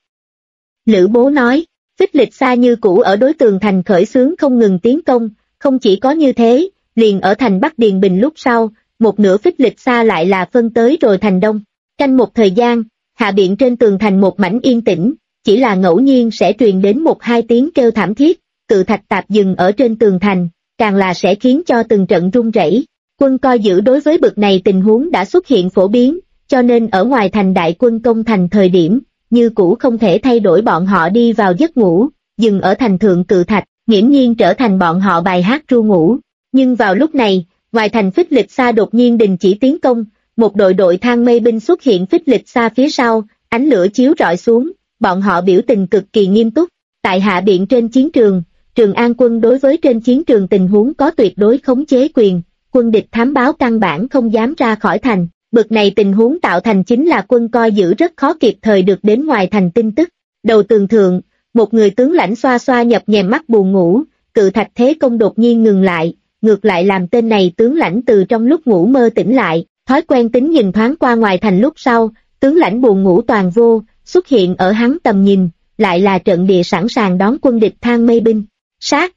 Lữ Bố nói, Phích Lịch Sa như cũ ở đối tường thành khởi xướng không ngừng tiến công, không chỉ có như thế, liền ở thành Bắc Điền Bình lúc sau, một nửa Phích Lịch Sa lại là phân tới rồi thành Đông. Canh một thời gian, Hạ Biện trên tường thành một mảnh yên tĩnh, chỉ là ngẫu nhiên sẽ truyền đến một hai tiếng kêu thảm thiết, cự thạch tạp dừng ở trên tường thành, càng là sẽ khiến cho từng trận rung rẩy. Quân coi giữ đối với bực này tình huống đã xuất hiện phổ biến, cho nên ở ngoài thành đại quân công thành thời điểm, như cũ không thể thay đổi bọn họ đi vào giấc ngủ, dừng ở thành thượng cự thạch, nghiễm nhiên trở thành bọn họ bài hát ru ngủ. Nhưng vào lúc này, ngoài thành Phích Lịch Sa đột nhiên đình chỉ tiến công, một đội thang mây binh xuất hiện Phích Lịch Sa phía sau, ánh lửa chiếu rọi xuống, bọn họ biểu tình cực kỳ nghiêm túc. Tại Hạ Biện trên chiến trường, Trường An quân đối với trên chiến trường tình huống có tuyệt đối khống chế quyền, quân địch thám báo căn bản không dám ra khỏi thành, bực này tình huống tạo thành chính là quân coi giữ rất khó kịp thời được đến ngoài thành tin tức. Đầu tường thượng, một người tướng lãnh xoa xoa nhập nhèm mắt buồn ngủ, cự thạch thế công đột nhiên ngừng lại, ngược lại làm tên này tướng lãnh từ trong lúc ngủ mơ tỉnh lại. Thói quen tính nhìn thoáng qua ngoài thành lúc sau, tướng lãnh buồn ngủ toàn vô, xuất hiện ở hắn tầm nhìn, lại là trận địa sẵn sàng đón quân địch Thang Mây binh. Sát!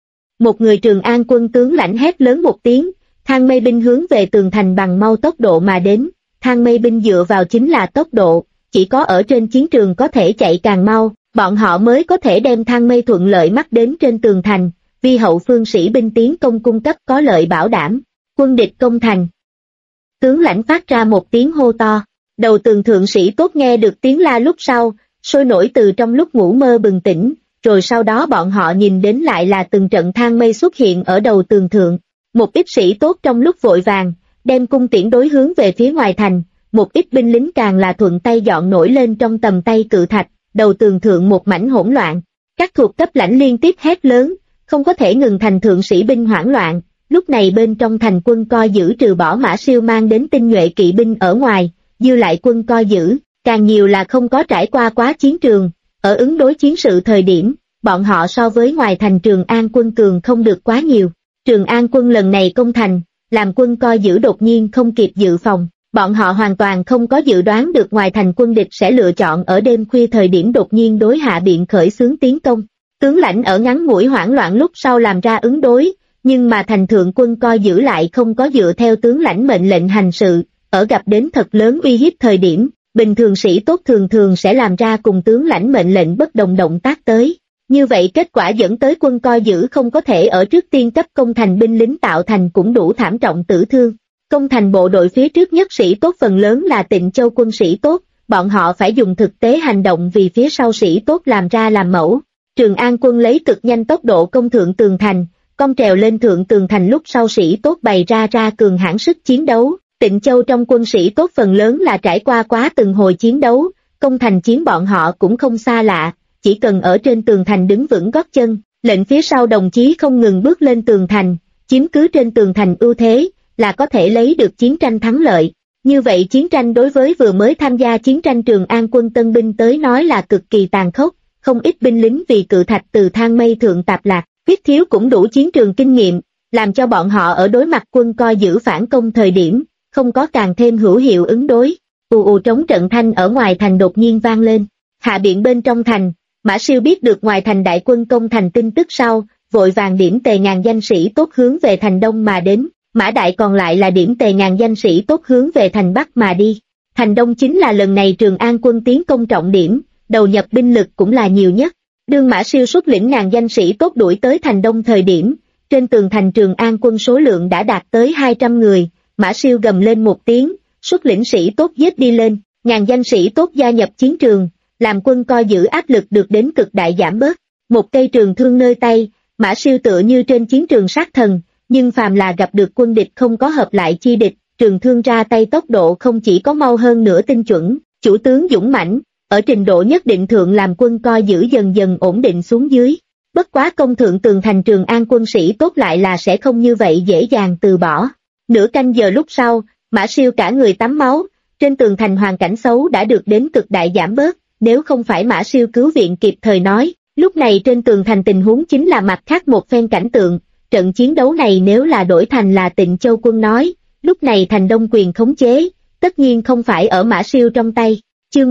Một người Trường An quân tướng lãnh hét lớn một tiếng, Thang Mây binh hướng về tường thành bằng mau tốc độ mà đến. Thang Mây binh dựa vào chính là tốc độ, chỉ có ở trên chiến trường có thể chạy càng mau, bọn họ mới có thể đem Thang Mây thuận lợi mắc đến trên tường thành, vì hậu phương sĩ binh tiến công cung cấp có lợi bảo đảm. Quân địch công thành. Tướng lãnh phát ra một tiếng hô to, đầu tường thượng sĩ tốt nghe được tiếng la lúc sau, sôi nổi từ trong lúc ngủ mơ bừng tỉnh, rồi sau đó bọn họ nhìn đến lại là từng trận Thang Mây xuất hiện ở đầu tường thượng. Một ít sĩ tốt trong lúc vội vàng, đem cung tiễn đối hướng về phía ngoài thành, một ít binh lính càng là thuận tay dọn nổi lên trong tầm tay cự thạch, đầu tường thượng một mảnh hỗn loạn. Các thuộc cấp lãnh liên tiếp hét lớn, không có thể ngừng thành thượng sĩ binh hoảng loạn. Lúc này bên trong thành quân coi giữ trừ bỏ Mã Siêu mang đến tinh nhuệ kỵ binh ở ngoài, dư lại quân coi giữ, càng nhiều là không có trải qua quá chiến trường, ở ứng đối chiến sự thời điểm, bọn họ so với ngoài thành Trường An quân cường không được quá nhiều. Trường An quân lần này công thành, làm quân coi giữ đột nhiên không kịp dự phòng, bọn họ hoàn toàn không có dự đoán được ngoài thành quân địch sẽ lựa chọn ở đêm khuya thời điểm đột nhiên đối hạ biện khởi xướng tiến công. Tướng lãnh ở ngắn ngủi hoảng loạn lúc sau làm ra ứng đối, nhưng mà thành thượng quân coi giữ lại không có dựa theo tướng lãnh mệnh lệnh hành sự, ở gặp đến thật lớn uy hiếp thời điểm, bình thường sĩ tốt thường thường sẽ làm ra cùng tướng lãnh mệnh lệnh bất đồng động tác tới. Như vậy kết quả dẫn tới quân coi giữ không có thể ở trước tiên cấp công thành binh lính tạo thành cũng đủ thảm trọng tử thương. Công thành bộ đội phía trước nhất sĩ tốt phần lớn là Tịnh Châu quân sĩ tốt, bọn họ phải dùng thực tế hành động vì phía sau sĩ tốt làm ra làm mẫu. Trường An quân lấy cực nhanh tốc độ công thượng tường thành, cong trèo lên thượng tường thành lúc sau sĩ tốt bày ra cường hãn sức chiến đấu. Tịnh Châu trong quân sĩ tốt phần lớn là trải qua quá từng hồi chiến đấu, công thành chiến bọn họ cũng không xa lạ, chỉ cần ở trên tường thành đứng vững gót chân, lệnh phía sau đồng chí không ngừng bước lên tường thành, chiếm cứ trên tường thành ưu thế, là có thể lấy được chiến tranh thắng lợi. Như vậy chiến tranh đối với vừa mới tham gia chiến tranh Trường An quân tân binh tới nói là cực kỳ tàn khốc, không ít binh lính vì cự thạch từ Thang Mây thượng tạp lạc, biết thiếu cũng đủ chiến trường kinh nghiệm, làm cho bọn họ ở đối mặt quân coi giữ phản công thời điểm, không có càng thêm hữu hiệu ứng đối. Ù ù trống trận thanh ở ngoài thành đột nhiên vang lên, hạ biện bên trong thành, Mã Siêu biết được ngoài thành đại quân công thành tin tức sau, vội vàng điểm tề ngàn danh sĩ tốt hướng về thành đông mà đến, Mã Đại còn lại là điểm tề ngàn danh sĩ tốt hướng về thành bắc mà đi. Thành đông chính là lần này Trường An quân tiến công trọng điểm, đầu nhập binh lực cũng là nhiều nhất. Đương Mã Siêu xuất lĩnh ngàn danh sĩ tốt đuổi tới thành đông thời điểm, trên tường thành Trường An quân số lượng đã đạt tới 200 người, Mã Siêu gầm lên một tiếng, xuất lĩnh sĩ tốt giết đi lên, ngàn danh sĩ tốt gia nhập chiến trường, làm quân coi giữ áp lực được đến cực đại giảm bớt. Một cây trường thương nơi tay, Mã Siêu tựa như trên chiến trường sát thần, nhưng phàm là gặp được quân địch không có hợp lại chi địch, trường thương ra tay tốc độ không chỉ có mau hơn nữa tinh chuẩn, chủ tướng dũng mãnh, ở trình độ nhất định thượng làm quân coi giữ dần dần ổn định xuống dưới. Bất quá công thượng tường thành Trường An quân sĩ tốt lại là sẽ không như vậy dễ dàng từ bỏ. Nửa canh giờ lúc sau, Mã Siêu cả người tắm máu, trên tường thành hoàn cảnh xấu đã được đến cực đại giảm bớt, nếu không phải Mã Siêu cứu viện kịp thời nói, lúc này trên tường thành tình huống chính là mặt khác một phen cảnh tượng. Trận chiến đấu này nếu là đổi thành là Tịnh Châu quân nói, lúc này thành đông quyền khống chế, tất nhiên không phải ở Mã Siêu trong tay. Chương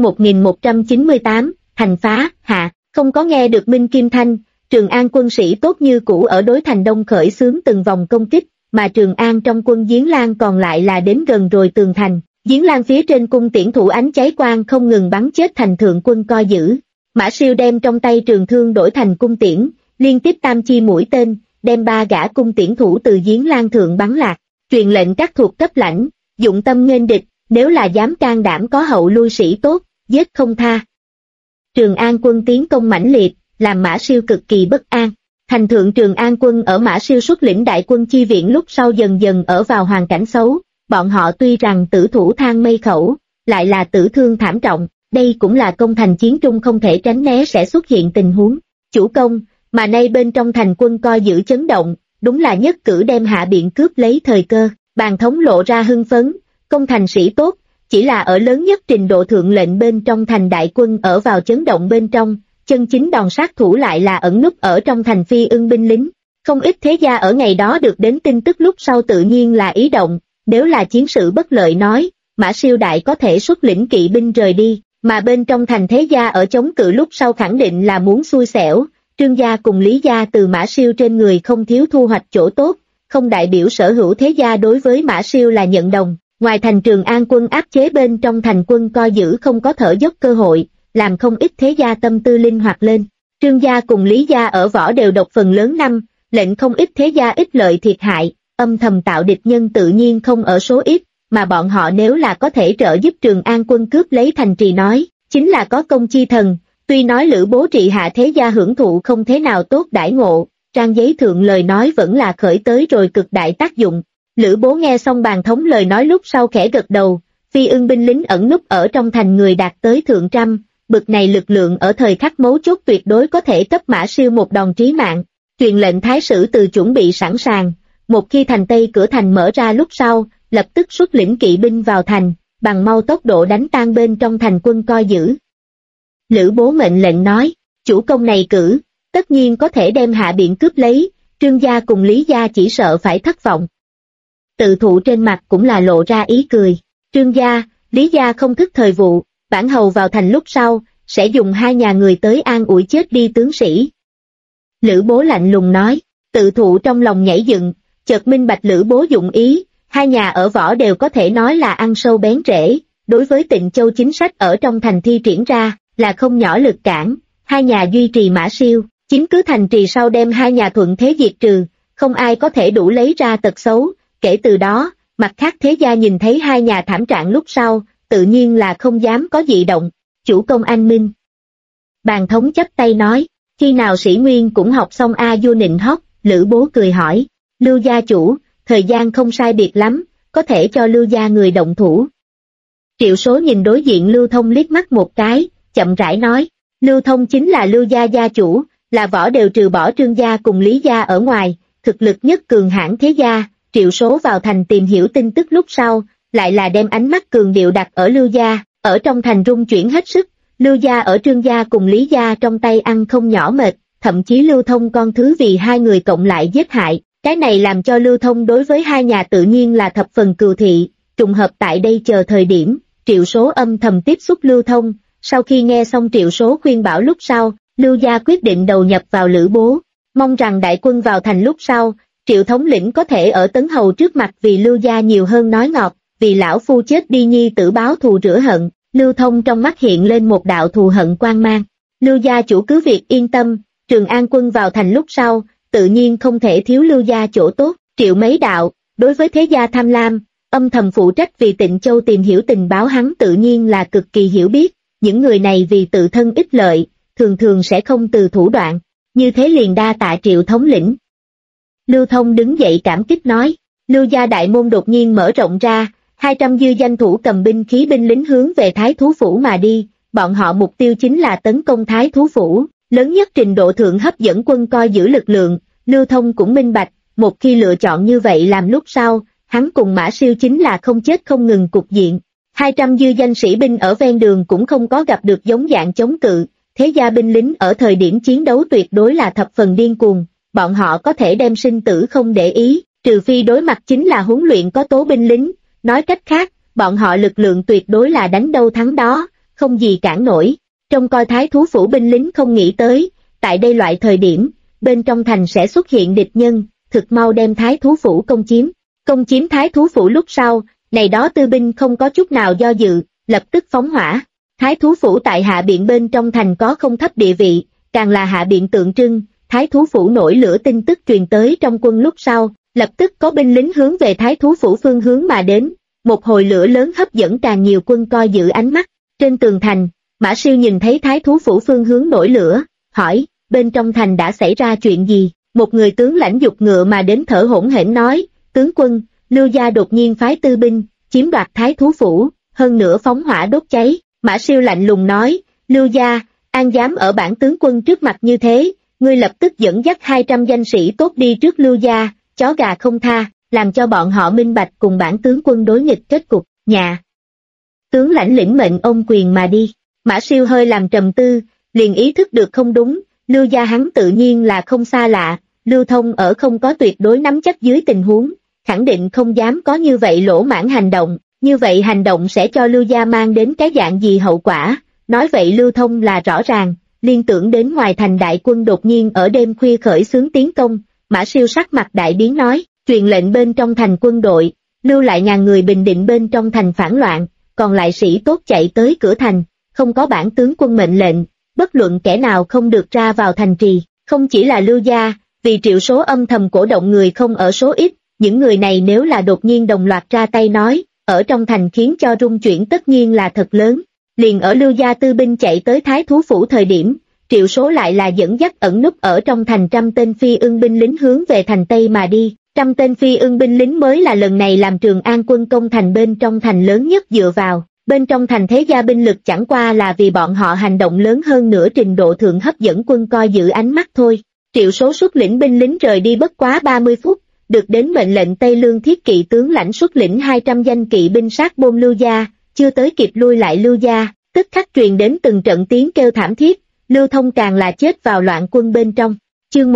1198, thành phá, hạ, không có nghe được Minh Kim Thanh, Trường An quân sĩ tốt như cũ ở đối thành đông khởi xướng từng vòng công kích, mà Trường An trong quân Diến Lan còn lại là đến gần rồi tường thành. Diến Lan phía trên cung tiễn thủ ánh cháy quang không ngừng bắn chết thành thượng quân coi giữ. Mã Siêu đem trong tay trường thương đổi thành cung tiễn, liên tiếp tam chi mũi tên, đem 3 gã cung tiễn thủ từ Diến Lan thượng bắn lạc, truyền lệnh các thuộc cấp lãnh, dụng tâm nghênh địch, nếu là dám can đảm có hậu lui sĩ tốt, giết không tha. Trường An quân tiến công mãnh liệt, làm Mã Siêu cực kỳ bất an. Thành thượng Trường An quân ở Mã Siêu xuất lĩnh đại quân chi viện lúc sau dần dần ở vào hoàn cảnh xấu, bọn họ tuy rằng tử thủ Thang Mây khẩu, lại là tử thương thảm trọng, đây cũng là công thành chiến trung không thể tránh né sẽ xuất hiện tình huống. Chủ công, mà nay bên trong thành quân coi giữ chấn động, đúng là nhất cử đem hạ biện cướp lấy thời cơ, bàn thống lộ ra hưng phấn, công thành sĩ tốt, chỉ là ở lớn nhất trình độ thượng lệnh bên trong thành đại quân ở vào chấn động bên trong, chân chính đòn sát thủ lại là ẩn núp ở trong thành Phi Ưng binh lính. Không ít thế gia ở ngày đó được đến tin tức lúc sau tự nhiên là ý động, nếu là chiến sự bất lợi nói, Mã Siêu đại có thể xuất lĩnh kỵ binh rời đi, mà bên trong thành thế gia ở chống cự lúc sau khẳng định là muốn xui xẻo. Trương gia cùng Lý gia từ Mã Siêu trên người không thiếu thu hoạch chỗ tốt, không đại biểu sở hữu thế gia đối với Mã Siêu là nhận đồng. Ngoài thành Trường An quân áp chế bên trong thành quân coi giữ không có thở dốc cơ hội, làm không ít thế gia tâm tư linh hoạt lên. Trương gia cùng Lý gia ở võ đều độc phần lớn năm, lệnh không ít thế gia ít lợi thiệt hại, âm thầm tạo địch nhân tự nhiên không ở số ít, mà bọn họ nếu là có thể trợ giúp Trường An quân cướp lấy thành trì nói, chính là có công chi thần. Tuy nói Lữ Bố trị hạ thế gia hưởng thụ không thế nào tốt đãi ngộ, trang giấy thượng lời nói vẫn là khởi tới rồi cực đại tác dụng. Lữ Bố nghe xong bàn thống lời nói lúc sau khẽ gật đầu, Phi Ưng binh lính ẩn núp ở trong thành người đạt tới thượng trăm, bực này lực lượng ở thời khắc mấu chốt tuyệt đối có thể cấp Mã Siêu một đòn trí mạng. Truyền lệnh thái sử từ chuẩn bị sẵn sàng, một khi thành Tây cửa thành mở ra lúc sau, lập tức xuất lĩnh kỵ binh vào thành, bằng mau tốc độ đánh tan bên trong thành quân coi giữ. Lữ Bố mệnh lệnh nói, chủ công này cử, tất nhiên có thể đem hạ biện cướp lấy, Trương gia cùng Lý gia chỉ sợ phải thất vọng. Tự thụ trên mặt cũng là lộ ra ý cười, Trương gia, Lý gia không thức thời vụ, bản hầu vào thành lúc sau, sẽ dùng hai nhà người tới an ủi chết đi tướng sĩ. Lữ Bố lạnh lùng nói, tự thụ trong lòng nhảy dựng, chợt minh bạch Lữ Bố dụng ý, hai nhà ở võ đều có thể nói là ăn sâu bén rễ, đối với Tịnh Châu chính sách ở trong thành thi triển ra, là không nhỏ lực cản, hai nhà duy trì Mã Siêu, chính cứ thành trì sau đem hai nhà thuận thế diệt trừ, không ai có thể đủ lấy ra tật xấu, kể từ đó, mặt khác thế gia nhìn thấy hai nhà thảm trạng lúc sau, tự nhiên là không dám có dị động, chủ công anh minh. Bàn thống chắp tay nói, khi nào Sĩ Nguyên cũng học xong A vua nịnh hót, Lữ Bố cười hỏi, Lưu gia chủ, thời gian không sai biệt lắm, có thể cho Lưu gia người động thủ. Triệu Số nhìn đối diện Lưu Thông liếc mắt một cái, chậm rãi nói, Lưu Thông chính là Lưu gia gia chủ, là võ đều trừ bỏ Trương gia cùng Lý gia ở ngoài, thực lực nhất cường hãn thế gia. Triệu Số vào thành tìm hiểu tin tức lúc sau, lại là đem ánh mắt cường điệu đặt ở Lưu gia, ở trong thành rung chuyển hết sức, Lưu gia ở Trương gia cùng Lý gia trong tay ăn không nhỏ mệt, thậm chí Lưu Thông con thứ vì hai người cộng lại giết hại, cái này làm cho Lưu Thông đối với hai nhà tự nhiên là thập phần cừu thị, trùng hợp tại đây chờ thời điểm, Triệu Số âm thầm tiếp xúc Lưu Thông, sau khi nghe xong Triệu Số khuyên bảo lúc sau, Lưu gia quyết định đầu nhập vào Lữ Bố, mong rằng đại quân vào thành lúc sau, Triệu thống lĩnh có thể ở Tấn Hầu trước mặt vì Lưu gia nhiều hơn nói ngọt, vì lão phu chết đi nhi tử báo thù rửa hận. Lưu Thông trong mắt hiện lên một đạo thù hận quang mang. Lưu gia chủ cứ việc yên tâm, Trường An quân vào thành lúc sau, tự nhiên không thể thiếu Lưu gia chỗ tốt. Triệu mấy đạo, đối với thế gia tham lam, âm thầm phụ trách vì Tịnh Châu tìm hiểu tình báo hắn tự nhiên là cực kỳ hiểu biết. Những người này vì tự thân ích lợi, thường thường sẽ không từ thủ đoạn. Như thế liền đa tạ Triệu thống lĩnh. Lưu Thông đứng dậy cảm kích nói, Lưu gia đại môn đột nhiên mở rộng ra, 200 dư danh thủ cầm binh khí binh lính hướng về Thái Thú Phủ mà đi, bọn họ mục tiêu chính là tấn công Thái Thú Phủ, lớn nhất trình độ thượng hấp dẫn quân coi giữ lực lượng. Lưu Thông cũng minh bạch, một khi lựa chọn như vậy làm lúc sau, hắn cùng Mã Siêu chính là không chết không ngừng cục diện. 200 dư danh sĩ binh ở ven đường cũng không có gặp được giống dạng chống cự, thế gia binh lính ở thời điểm chiến đấu tuyệt đối là thập phần điên cuồng, bọn họ có thể đem sinh tử không để ý, trừ phi đối mặt chính là huấn luyện có tố binh lính, nói cách khác, bọn họ lực lượng tuyệt đối là đánh đâu thắng đó, không gì cản nổi. Trong coi Thái Thú Phủ binh lính không nghĩ tới, tại đây loại thời điểm, bên trong thành sẽ xuất hiện địch nhân, thực mau đem Thái Thú Phủ công chiếm Thái Thú Phủ lúc sau, này đó tư binh không có chút nào do dự, lập tức phóng hỏa. Thái Thú Phủ tại hạ biện bên trong thành có không thấp địa vị, càng là hạ biện tượng trưng. Thái Thú Phủ nổi lửa tin tức truyền tới trong quân lúc sau, lập tức có binh lính hướng về Thái Thú Phủ phương hướng mà đến, một hồi lửa lớn hấp dẫn càng nhiều quân coi giữ ánh mắt. Trên tường thành, Mã Siêu nhìn thấy Thái Thú Phủ phương hướng nổi lửa, hỏi, bên trong thành đã xảy ra chuyện gì? Một người tướng lãnh giục ngựa mà đến thở hổn hển nói, tướng quân, Lưu gia đột nhiên phái tư binh, chiếm đoạt Thái Thú Phủ, hơn nữa phóng hỏa đốt cháy. Mã Siêu lạnh lùng nói, Lưu gia, an dám ở bản tướng quân trước mặt như thế, ngươi lập tức dẫn dắt 200 danh sĩ tốt đi trước Lưu gia, chó gà không tha, làm cho bọn họ minh bạch cùng bản tướng quân đối nghịch kết cục. Nhà tướng lãnh lĩnh mệnh ôm quyền mà đi. Mã Siêu hơi làm trầm tư, liền ý thức được không đúng, Lưu gia hắn tự nhiên là không xa lạ, Lưu Thông ở không có tuyệt đối nắm chắc dưới tình huống, khẳng định không dám có như vậy lỗ mãng hành động, như vậy hành động sẽ cho Lưu gia mang đến cái dạng gì hậu quả? Nói vậy Lưu Thông là rõ ràng, liên tưởng đến ngoài thành đại quân đột nhiên ở đêm khuya khởi xướng tiến công, Mã Siêu sắc mặt đại biến nói, truyền lệnh bên trong thành quân đội, lưu lại ngàn người bình định bên trong thành phản loạn, còn lại sĩ tốt chạy tới cửa thành, không có bản tướng quân mệnh lệnh, bất luận kẻ nào không được ra vào thành trì, không chỉ là Lưu gia, vì Triệu Số âm thầm cổ động người không ở số ít, những người này nếu là đột nhiên đồng loạt ra tay nói, ở trong thành khiến cho rung chuyển tất nhiên là thật lớn. Liền ở Lưu gia tư binh chạy tới Thái Thú Phủ thời điểm, Triệu Số lại là dẫn dắt ẩn núp ở trong thành 100 tên phi ưng binh lính hướng về thành Tây mà đi. 100 tên phi ưng binh lính mới là lần này làm Trường An quân công thành bên trong thành lớn nhất dựa vào. Bên trong thành thế gia binh lực chẳng qua là vì bọn họ hành động lớn hơn nửa trình độ thượng hấp dẫn quân coi giữ ánh mắt thôi. Triệu Số xuất lĩnh binh lính rời đi bất quá 30 phút, được đến mệnh lệnh Tây Lương Thiết Kỵ tướng lãnh xuất lĩnh 200 danh kỵ binh sát bom Lưu gia, chưa tới kịp lui lại Lưu gia, tức khắc truyền đến từng trận tiếng kêu thảm thiết, Lưu Thông càng là chết vào loạn quân bên trong. Chương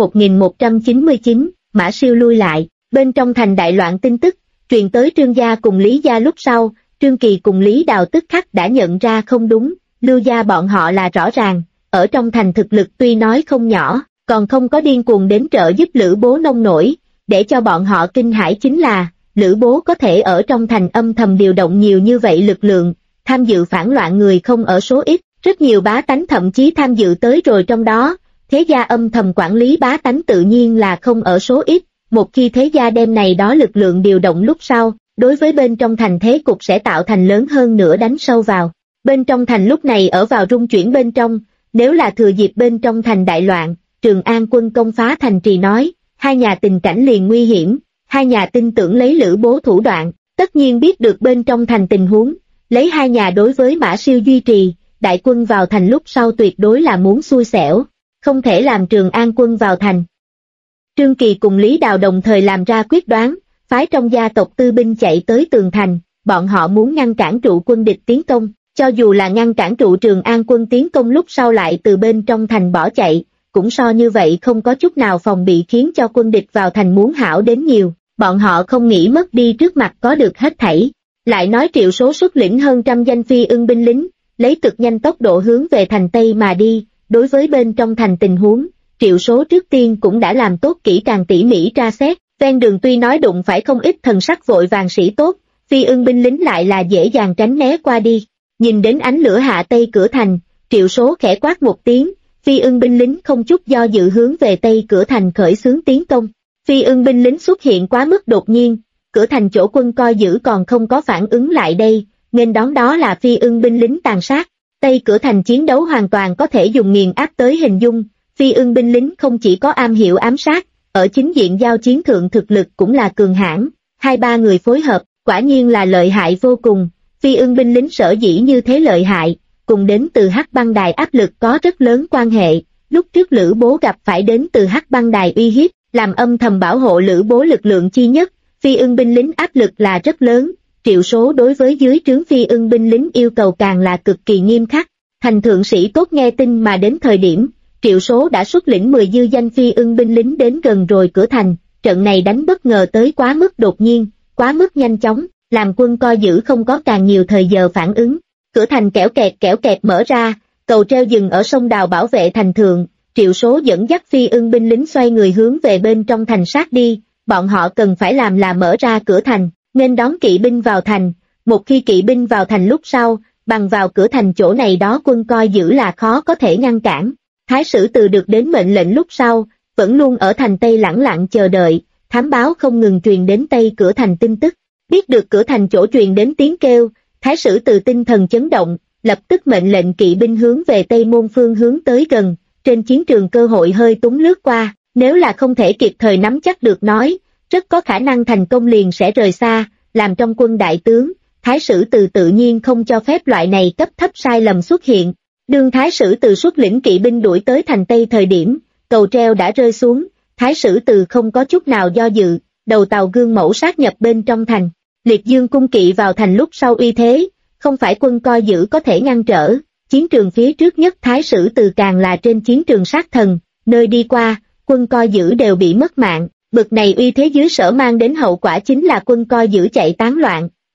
1199, Mã Siêu lui lại, bên trong thành đại loạn tin tức, truyền tới Trương gia cùng Lý gia lúc sau, Trương Kỳ cùng Lý Đào tức khắc đã nhận ra không đúng, Lưu gia bọn họ là rõ ràng, ở trong thành thực lực tuy nói không nhỏ, còn không có điên cuồng đến trợ giúp Lữ Bố nông nổi, để cho bọn họ kinh hãi chính là, Lữ Bố có thể ở trong thành âm thầm điều động nhiều như vậy lực lượng, tham dự phản loạn người không ở số ít, rất nhiều bá tánh thậm chí tham dự tới rồi trong đó, thế gia âm thầm quản lý bá tánh tự nhiên là không ở số ít, một khi thế gia đem này đó lực lượng điều động lúc sau, đối với bên trong thành thế cục sẽ tạo thành lớn hơn nữa đánh sâu vào. Bên trong thành lúc này ở vào rung chuyển bên trong, nếu là thừa dịp bên trong thành đại loạn, Trường An quân công phá thành trì nói, hai nhà tình cảnh liền nguy hiểm, hai nhà tin tưởng lấy Lữ Bố thủ đoạn, tất nhiên biết được bên trong thành tình huống, lấy hai nhà đối với Mã Siêu duy trì, đại quân vào thành lúc sau tuyệt đối là muốn xui xẻo, không thể làm Trường An quân vào thành. Trương Kỳ cùng Lý Đào đồng thời làm ra quyết đoán, phái trong gia tộc tư binh chạy tới tường thành, bọn họ muốn ngăn cản trụ quân địch tiến công, cho dù là ngăn cản trụ Trường An quân tiến công lúc sau lại từ bên trong thành bỏ chạy, cũng so như vậy không có chút nào phòng bị khiến cho quân địch vào thành muốn hảo đến nhiều, bọn họ không nghĩ mất đi trước mặt có được hết thảy. Lại nói Triệu Số xuất lĩnh hơn 100 danh phi ưng binh lính, lấy cực nhanh tốc độ hướng về thành Tây mà đi, đối với bên trong thành tình huống, Triệu Số trước tiên cũng đã làm tốt kỹ càng tỉ mỉ tra xét, ven đường tuy nói đụng phải không ít thần sắc vội vàng sĩ tốt, phi ưng binh lính lại là dễ dàng tránh né qua đi, nhìn đến ánh lửa hạ Tây cửa thành, Triệu Số khẽ quát một tiếng, phi ưng binh lính không chút do dự hướng về Tây cửa thành khởi xướng tiến công, phi ưng binh lính xuất hiện quá mức đột nhiên, cửa thành chỗ quân coi giữ còn không có phản ứng lại đây, nên đón đó là phi ưng binh lính tàn sát. Tây cửa thành chiến đấu hoàn toàn có thể dùng nghiền áp tới hình dung, phi ưng binh lính không chỉ có am hiểu ám sát, ở chính diện giao chiến thượng thực lực cũng là cường hãn, hai ba người phối hợp, quả nhiên là lợi hại vô cùng, phi ưng binh lính sở dĩ như thế lợi hại, cùng đến từ Hắc Băng Đài áp lực có rất lớn quan hệ, lúc trước Lữ Bố gặp phải đến từ Hắc Băng Đài uy hiếp, làm âm thầm bảo hộ Lữ Bố lực lượng chi nhất, phi ưng binh lính áp lực là rất lớn. Triệu Số đối với dưới trướng phi ưng binh lính yêu cầu càng là cực kỳ nghiêm khắc, thành thượng sĩ tốt nghe tin mà đến thời điểm, Triệu Số đã xuất lĩnh 10 dư danh phi ưng binh lính đến gần rồi cửa thành, trận này đánh bất ngờ tới quá mức đột nhiên, quá mức nhanh chóng, làm quân coi giữ không có càng nhiều thời giờ phản ứng, cửa thành kẽo kẹt mở ra, cầu treo dừng ở sông Đào bảo vệ thành thượng, Triệu Số dẫn dắt phi ưng binh lính xoay người hướng về bên trong thành sát đi, bọn họ cần phải làm là mở ra cửa thành, nên đón kỵ binh vào thành, một khi kỵ binh vào thành lúc sau, bằng vào cửa thành chỗ này đó quân coi giữ là khó có thể ngăn cản. Thái sử từ được đến mệnh lệnh lúc sau, vẫn luôn ở thành Tây lẳng lặng chờ đợi, thám báo không ngừng truyền đến Tây cửa thành tin tức, biết được cửa thành chỗ truyền đến tiếng kêu, Thái sử từ tinh thần chấn động, lập tức mệnh lệnh kỵ binh hướng về Tây môn phương hướng tới gần, trên chiến trường cơ hội hơi túng lướt qua, nếu là không thể kịp thời nắm chắc được nói, rất có khả năng thành công liền sẽ rời xa, làm trong quân đại tướng, Thái sử từ tự nhiên không cho phép loại này cấp thấp sai lầm xuất hiện. Đương Thái sử từ xuất lĩnh kỵ binh đuổi tới thành Tây thời điểm, cầu treo đã rơi xuống, Thái sử từ không có chút nào do dự, đầu tàu gương mẫu sát nhập bên trong thành. Liệt dương cung kỵ vào thành lúc sau uy thế, không phải quân coi giữ có thể ngăn trở, chiến trường phía trước nhất Thái sử từ càng là trên chiến trường sát thần, nơi đi qua, quân coi giữ đều bị mất mạng. Bực này uy thế dưới sở mang đến hậu quả chính là quân coi giữ chạy tán loạn,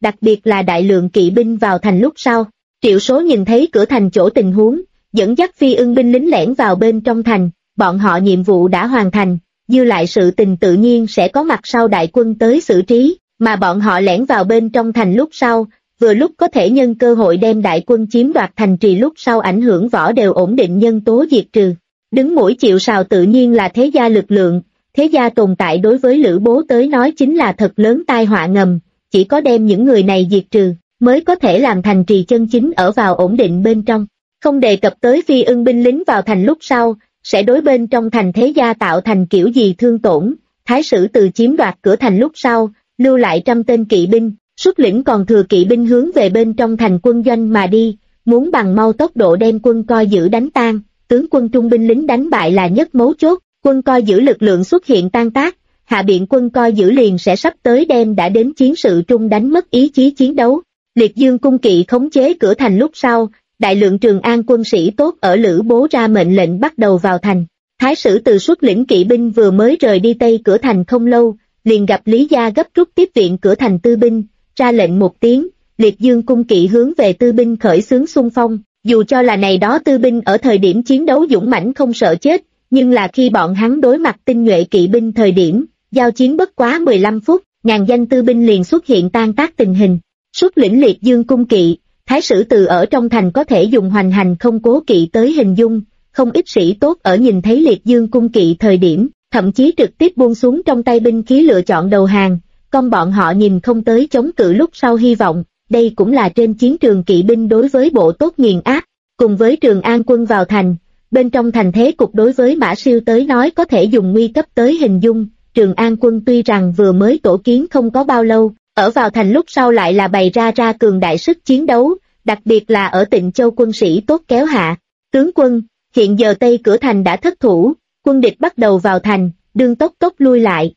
đặc biệt là đại lượng kỵ binh vào thành lúc sau. Triệu Số nhìn thấy cửa thành chỗ tình huống, dẫn dắt phi ưng binh lính lẻn vào bên trong thành, bọn họ nhiệm vụ đã hoàn thành, dư lại sự tình tự nhiên sẽ có mặt sau đại quân tới xử trí, mà bọn họ lẻn vào bên trong thành lúc sau, vừa lúc có thể nhân cơ hội đem đại quân chiếm đoạt thành trì lúc sau ảnh hưởng võ đều ổn định nhân tố diệt trừ. Đứng mũi chịu sào tự nhiên là thế gia lực lượng, thế gia tồn tại đối với Lữ Bố tới nói chính là thật lớn tai họa ngầm, chỉ có đem những người này diệt trừ, mới có thể làm thành trì chân chính ở vào ổn định bên trong. Không đề cập tới phi ưng binh lính vào thành lúc sau, sẽ đối bên trong thành thế gia tạo thành kiểu gì thương tổn. Thái sử từ chiếm đoạt cửa thành lúc sau, lưu lại 100 tên kỵ binh, xuất lĩnh còn thừa kỵ binh hướng về bên trong thành quân doanh mà đi, muốn bằng mau tốc độ đem quân coi giữ đánh tan. Tướng quân trung binh lính đánh bại là nhất mấu chốt, quân coi giữ lực lượng xuất hiện tan tác, hạ biện quân coi giữ liền sẽ sắp tới đem đã đến chiến sự trung đánh mất ý chí chiến đấu. Liệt Dương cung kỵ khống chế cửa thành lúc sau, đại lượng Trường An quân sĩ tốt ở Lữ Bố ra mệnh lệnh bắt đầu vào thành. Thái sử từ xuất lĩnh kỵ binh vừa mới rời đi tây cửa thành không lâu, liền gặp Lý Gia gấp rút tiếp viện cửa thành tư binh, ra lệnh một tiếng, Liệt Dương cung kỵ hướng về tư binh khởi xướng xung phong. Dù cho là này đó tư binh ở thời điểm chiến đấu dũng mãnh không sợ chết, nhưng là khi bọn hắn đối mặt tinh nhuệ kỵ binh thời điểm, giao chiến bất quá 15 phút, ngàn danh tư binh liền xuất hiện tan tác tình hình. Xuất lĩnh Liệt Dương cung kỵ, Thái sử từ ở trong thành có thể dùng hoành hành không cố kỵ tới hình dung, không ít sĩ tốt ở nhìn thấy Liệt Dương cung kỵ thời điểm, thậm chí trực tiếp buông xuống trong tay binh khí lựa chọn đầu hàng, con bọn họ nhìn không tới chống cự lúc sau hy vọng. Đây cũng là trên chiến trường kỵ binh đối với bộ tốt nghiền áp, cùng với Trường An quân vào thành, bên trong thành thế cục đối với Mã Siêu tới nói có thể dùng nguy cấp tới hình dung. Trường An quân tuy rằng vừa mới tổ kiến không có bao lâu, ở vào thành lúc sau lại là bày ra cường đại sức chiến đấu, đặc biệt là ở Tịnh Châu quân sĩ tốt kéo hạ. Tướng quân, hiện giờ tây cửa thành đã thất thủ, quân địch bắt đầu vào thành, đương tốc lui lại.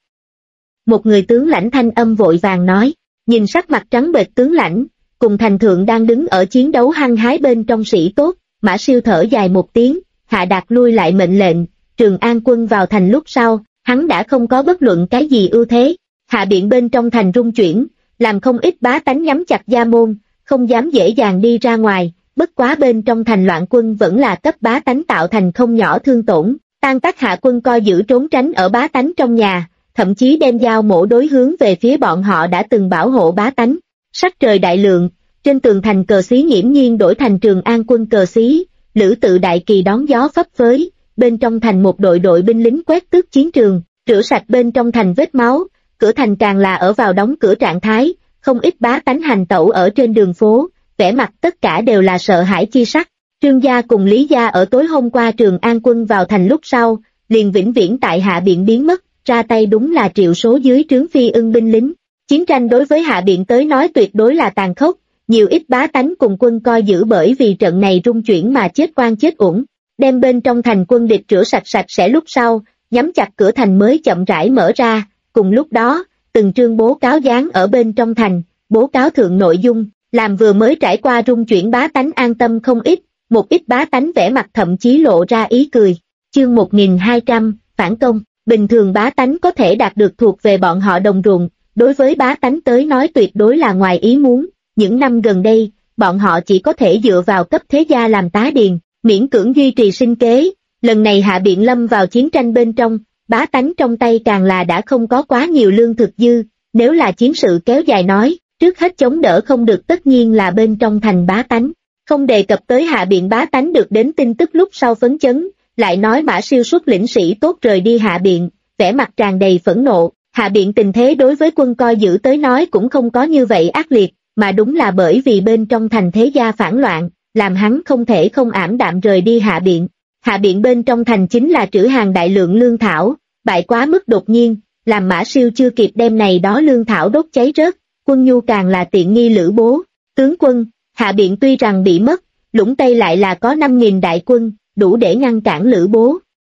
Một người tướng lãnh thanh âm vội vàng nói. Nhìn sắc mặt trắng bệch tướng lãnh, cùng thành thượng đang đứng ở chiến đấu hăng hái bên trong sĩ tốt, Mã Siêu thở dài một tiếng, hạ đạt lui lại mệnh lệnh. Trường An quân vào thành lúc sau, hắn đã không có bất luận cái gì ưu thế, hạ biện bên trong thành rung chuyển, làm không ít bá tánh nhắm chặt gia môn, không dám dễ dàng đi ra ngoài, bất quá bên trong thành loạn quân vẫn là cấp bá tánh tạo thành không nhỏ thương tổn, tan tác hạ quân coi giữ trốn tránh ở bá tánh trong nhà. Thậm chí đem dao mổ đối hướng về phía bọn họ đã từng bảo hộ bá tánh. Sắc trời đại lượng, trên tường thành cờ xí nghiễm nhiên đổi thành Trường An quân cờ xí, lữ tự đại kỳ đón gió phấp phới, bên trong thành một đội binh lính quét tước chiến trường, rửa sạch bên trong thành vết máu, cửa thành càng là ở vào đóng cửa trạng thái, không ít bá tánh hành tẩu ở trên đường phố, vẻ mặt tất cả đều là sợ hãi chi sắc. Trương gia cùng Lý gia ở tối hôm qua Trường An quân vào thành lúc sau, liền vĩnh viễn tại hạ biện biến mất. Ra tay đúng là Triệu Số dưới trướng phi ưng binh lính. Chiến tranh đối với hạ biện tới nói tuyệt đối là tàn khốc, nhiều ít bá tánh cùng quân coi giữ bởi vì trận này rung chuyển mà chết oan chết uổng. Đem bên trong thành quân địch rửa sạch sẽ lúc sau, nhắm chặt cửa thành mới chậm rãi mở ra. Cùng lúc đó, từng trương bố cáo dán ở bên trong thành, bố cáo thượng nội dung, làm vừa mới trải qua rung chuyển bá tánh an tâm không ít, một ít bá tánh vẻ mặt thậm chí lộ ra ý cười. Chương 1200, phản công. Bình thường bá tánh có thể đạt được thuộc về bọn họ đồng ruộng, đối với bá tánh tới nói tuyệt đối là ngoài ý muốn. Những năm gần đây, bọn họ chỉ có thể dựa vào cấp thế gia làm tá điền, miễn cưỡng duy trì sinh kế. Lần này hạ biện lâm vào chiến tranh bên trong, bá tánh trong tay càng là đã không có quá nhiều lương thực dư. Nếu là chiến sự kéo dài nói, trước hết chống đỡ không được tất nhiên là bên trong thành bá tánh. Không đề cập tới hạ biện bá tánh được đến tin tức lúc sau phấn chấn. Lại nói Mã Siêu xuất lĩnh sĩ tốt rời đi hạ biện, vẻ mặt tràn đầy phẫn nộ. Hạ biện tình thế đối với quân coi giữ tới nói cũng không có như vậy ác liệt, mà đúng là bởi vì bên trong thành thế gia phản loạn, làm hắn không thể không ảm đạm rời đi hạ biện. Hạ biện bên trong thành chính là trữ hàng đại lượng lương thảo, bại quá mức đột nhiên, làm Mã Siêu chưa kịp đem này đó lương thảo đốt cháy rớt, quân nhu càng là tiện nghi Lữ Bố. Tướng quân, hạ biện tuy rằng bị mất, Lũng Tây lại là có 5.000 đại quân, đủ để ngăn cản Lữ Bố.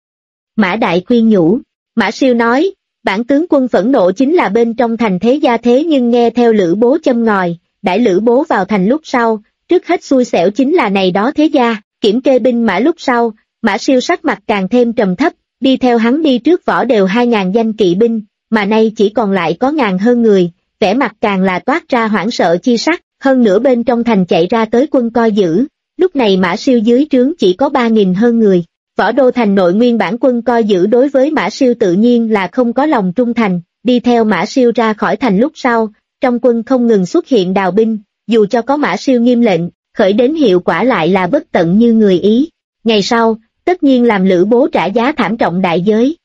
Mã Đại khuyên nhủ, Mã Siêu nói, bản tướng quân phẫn nộ chính là bên trong thành thế gia thế nhưng nghe theo Lữ Bố châm ngòi, đãi Lữ Bố vào thành lúc sau, trước hết xui xẻo chính là này đó thế gia, kiểm kê binh mã lúc sau, Mã Siêu sắc mặt càng thêm trầm thấp, đi theo hắn đi trước võ đều 2.000 danh kỵ binh, mà nay chỉ còn lại có ngàn hơn người, vẻ mặt càng là toát ra hoảng sợ chi sắc, hơn nữa bên trong thành chạy ra tới quân coi giữ, lúc này Mã Siêu dưới trướng chỉ có 3.000 hơn người. Võ Đô thành nội nguyên bản quân coi giữ đối với Mã Siêu tự nhiên là không có lòng trung thành, đi theo Mã Siêu ra khỏi thành lúc sau, trong quân không ngừng xuất hiện đào binh, dù cho có Mã Siêu nghiêm lệnh, khởi đến hiệu quả lại là bất tận như người Ý. Ngày sau, tất nhiên làm Lữ Bố trả giá thảm trọng đại giới.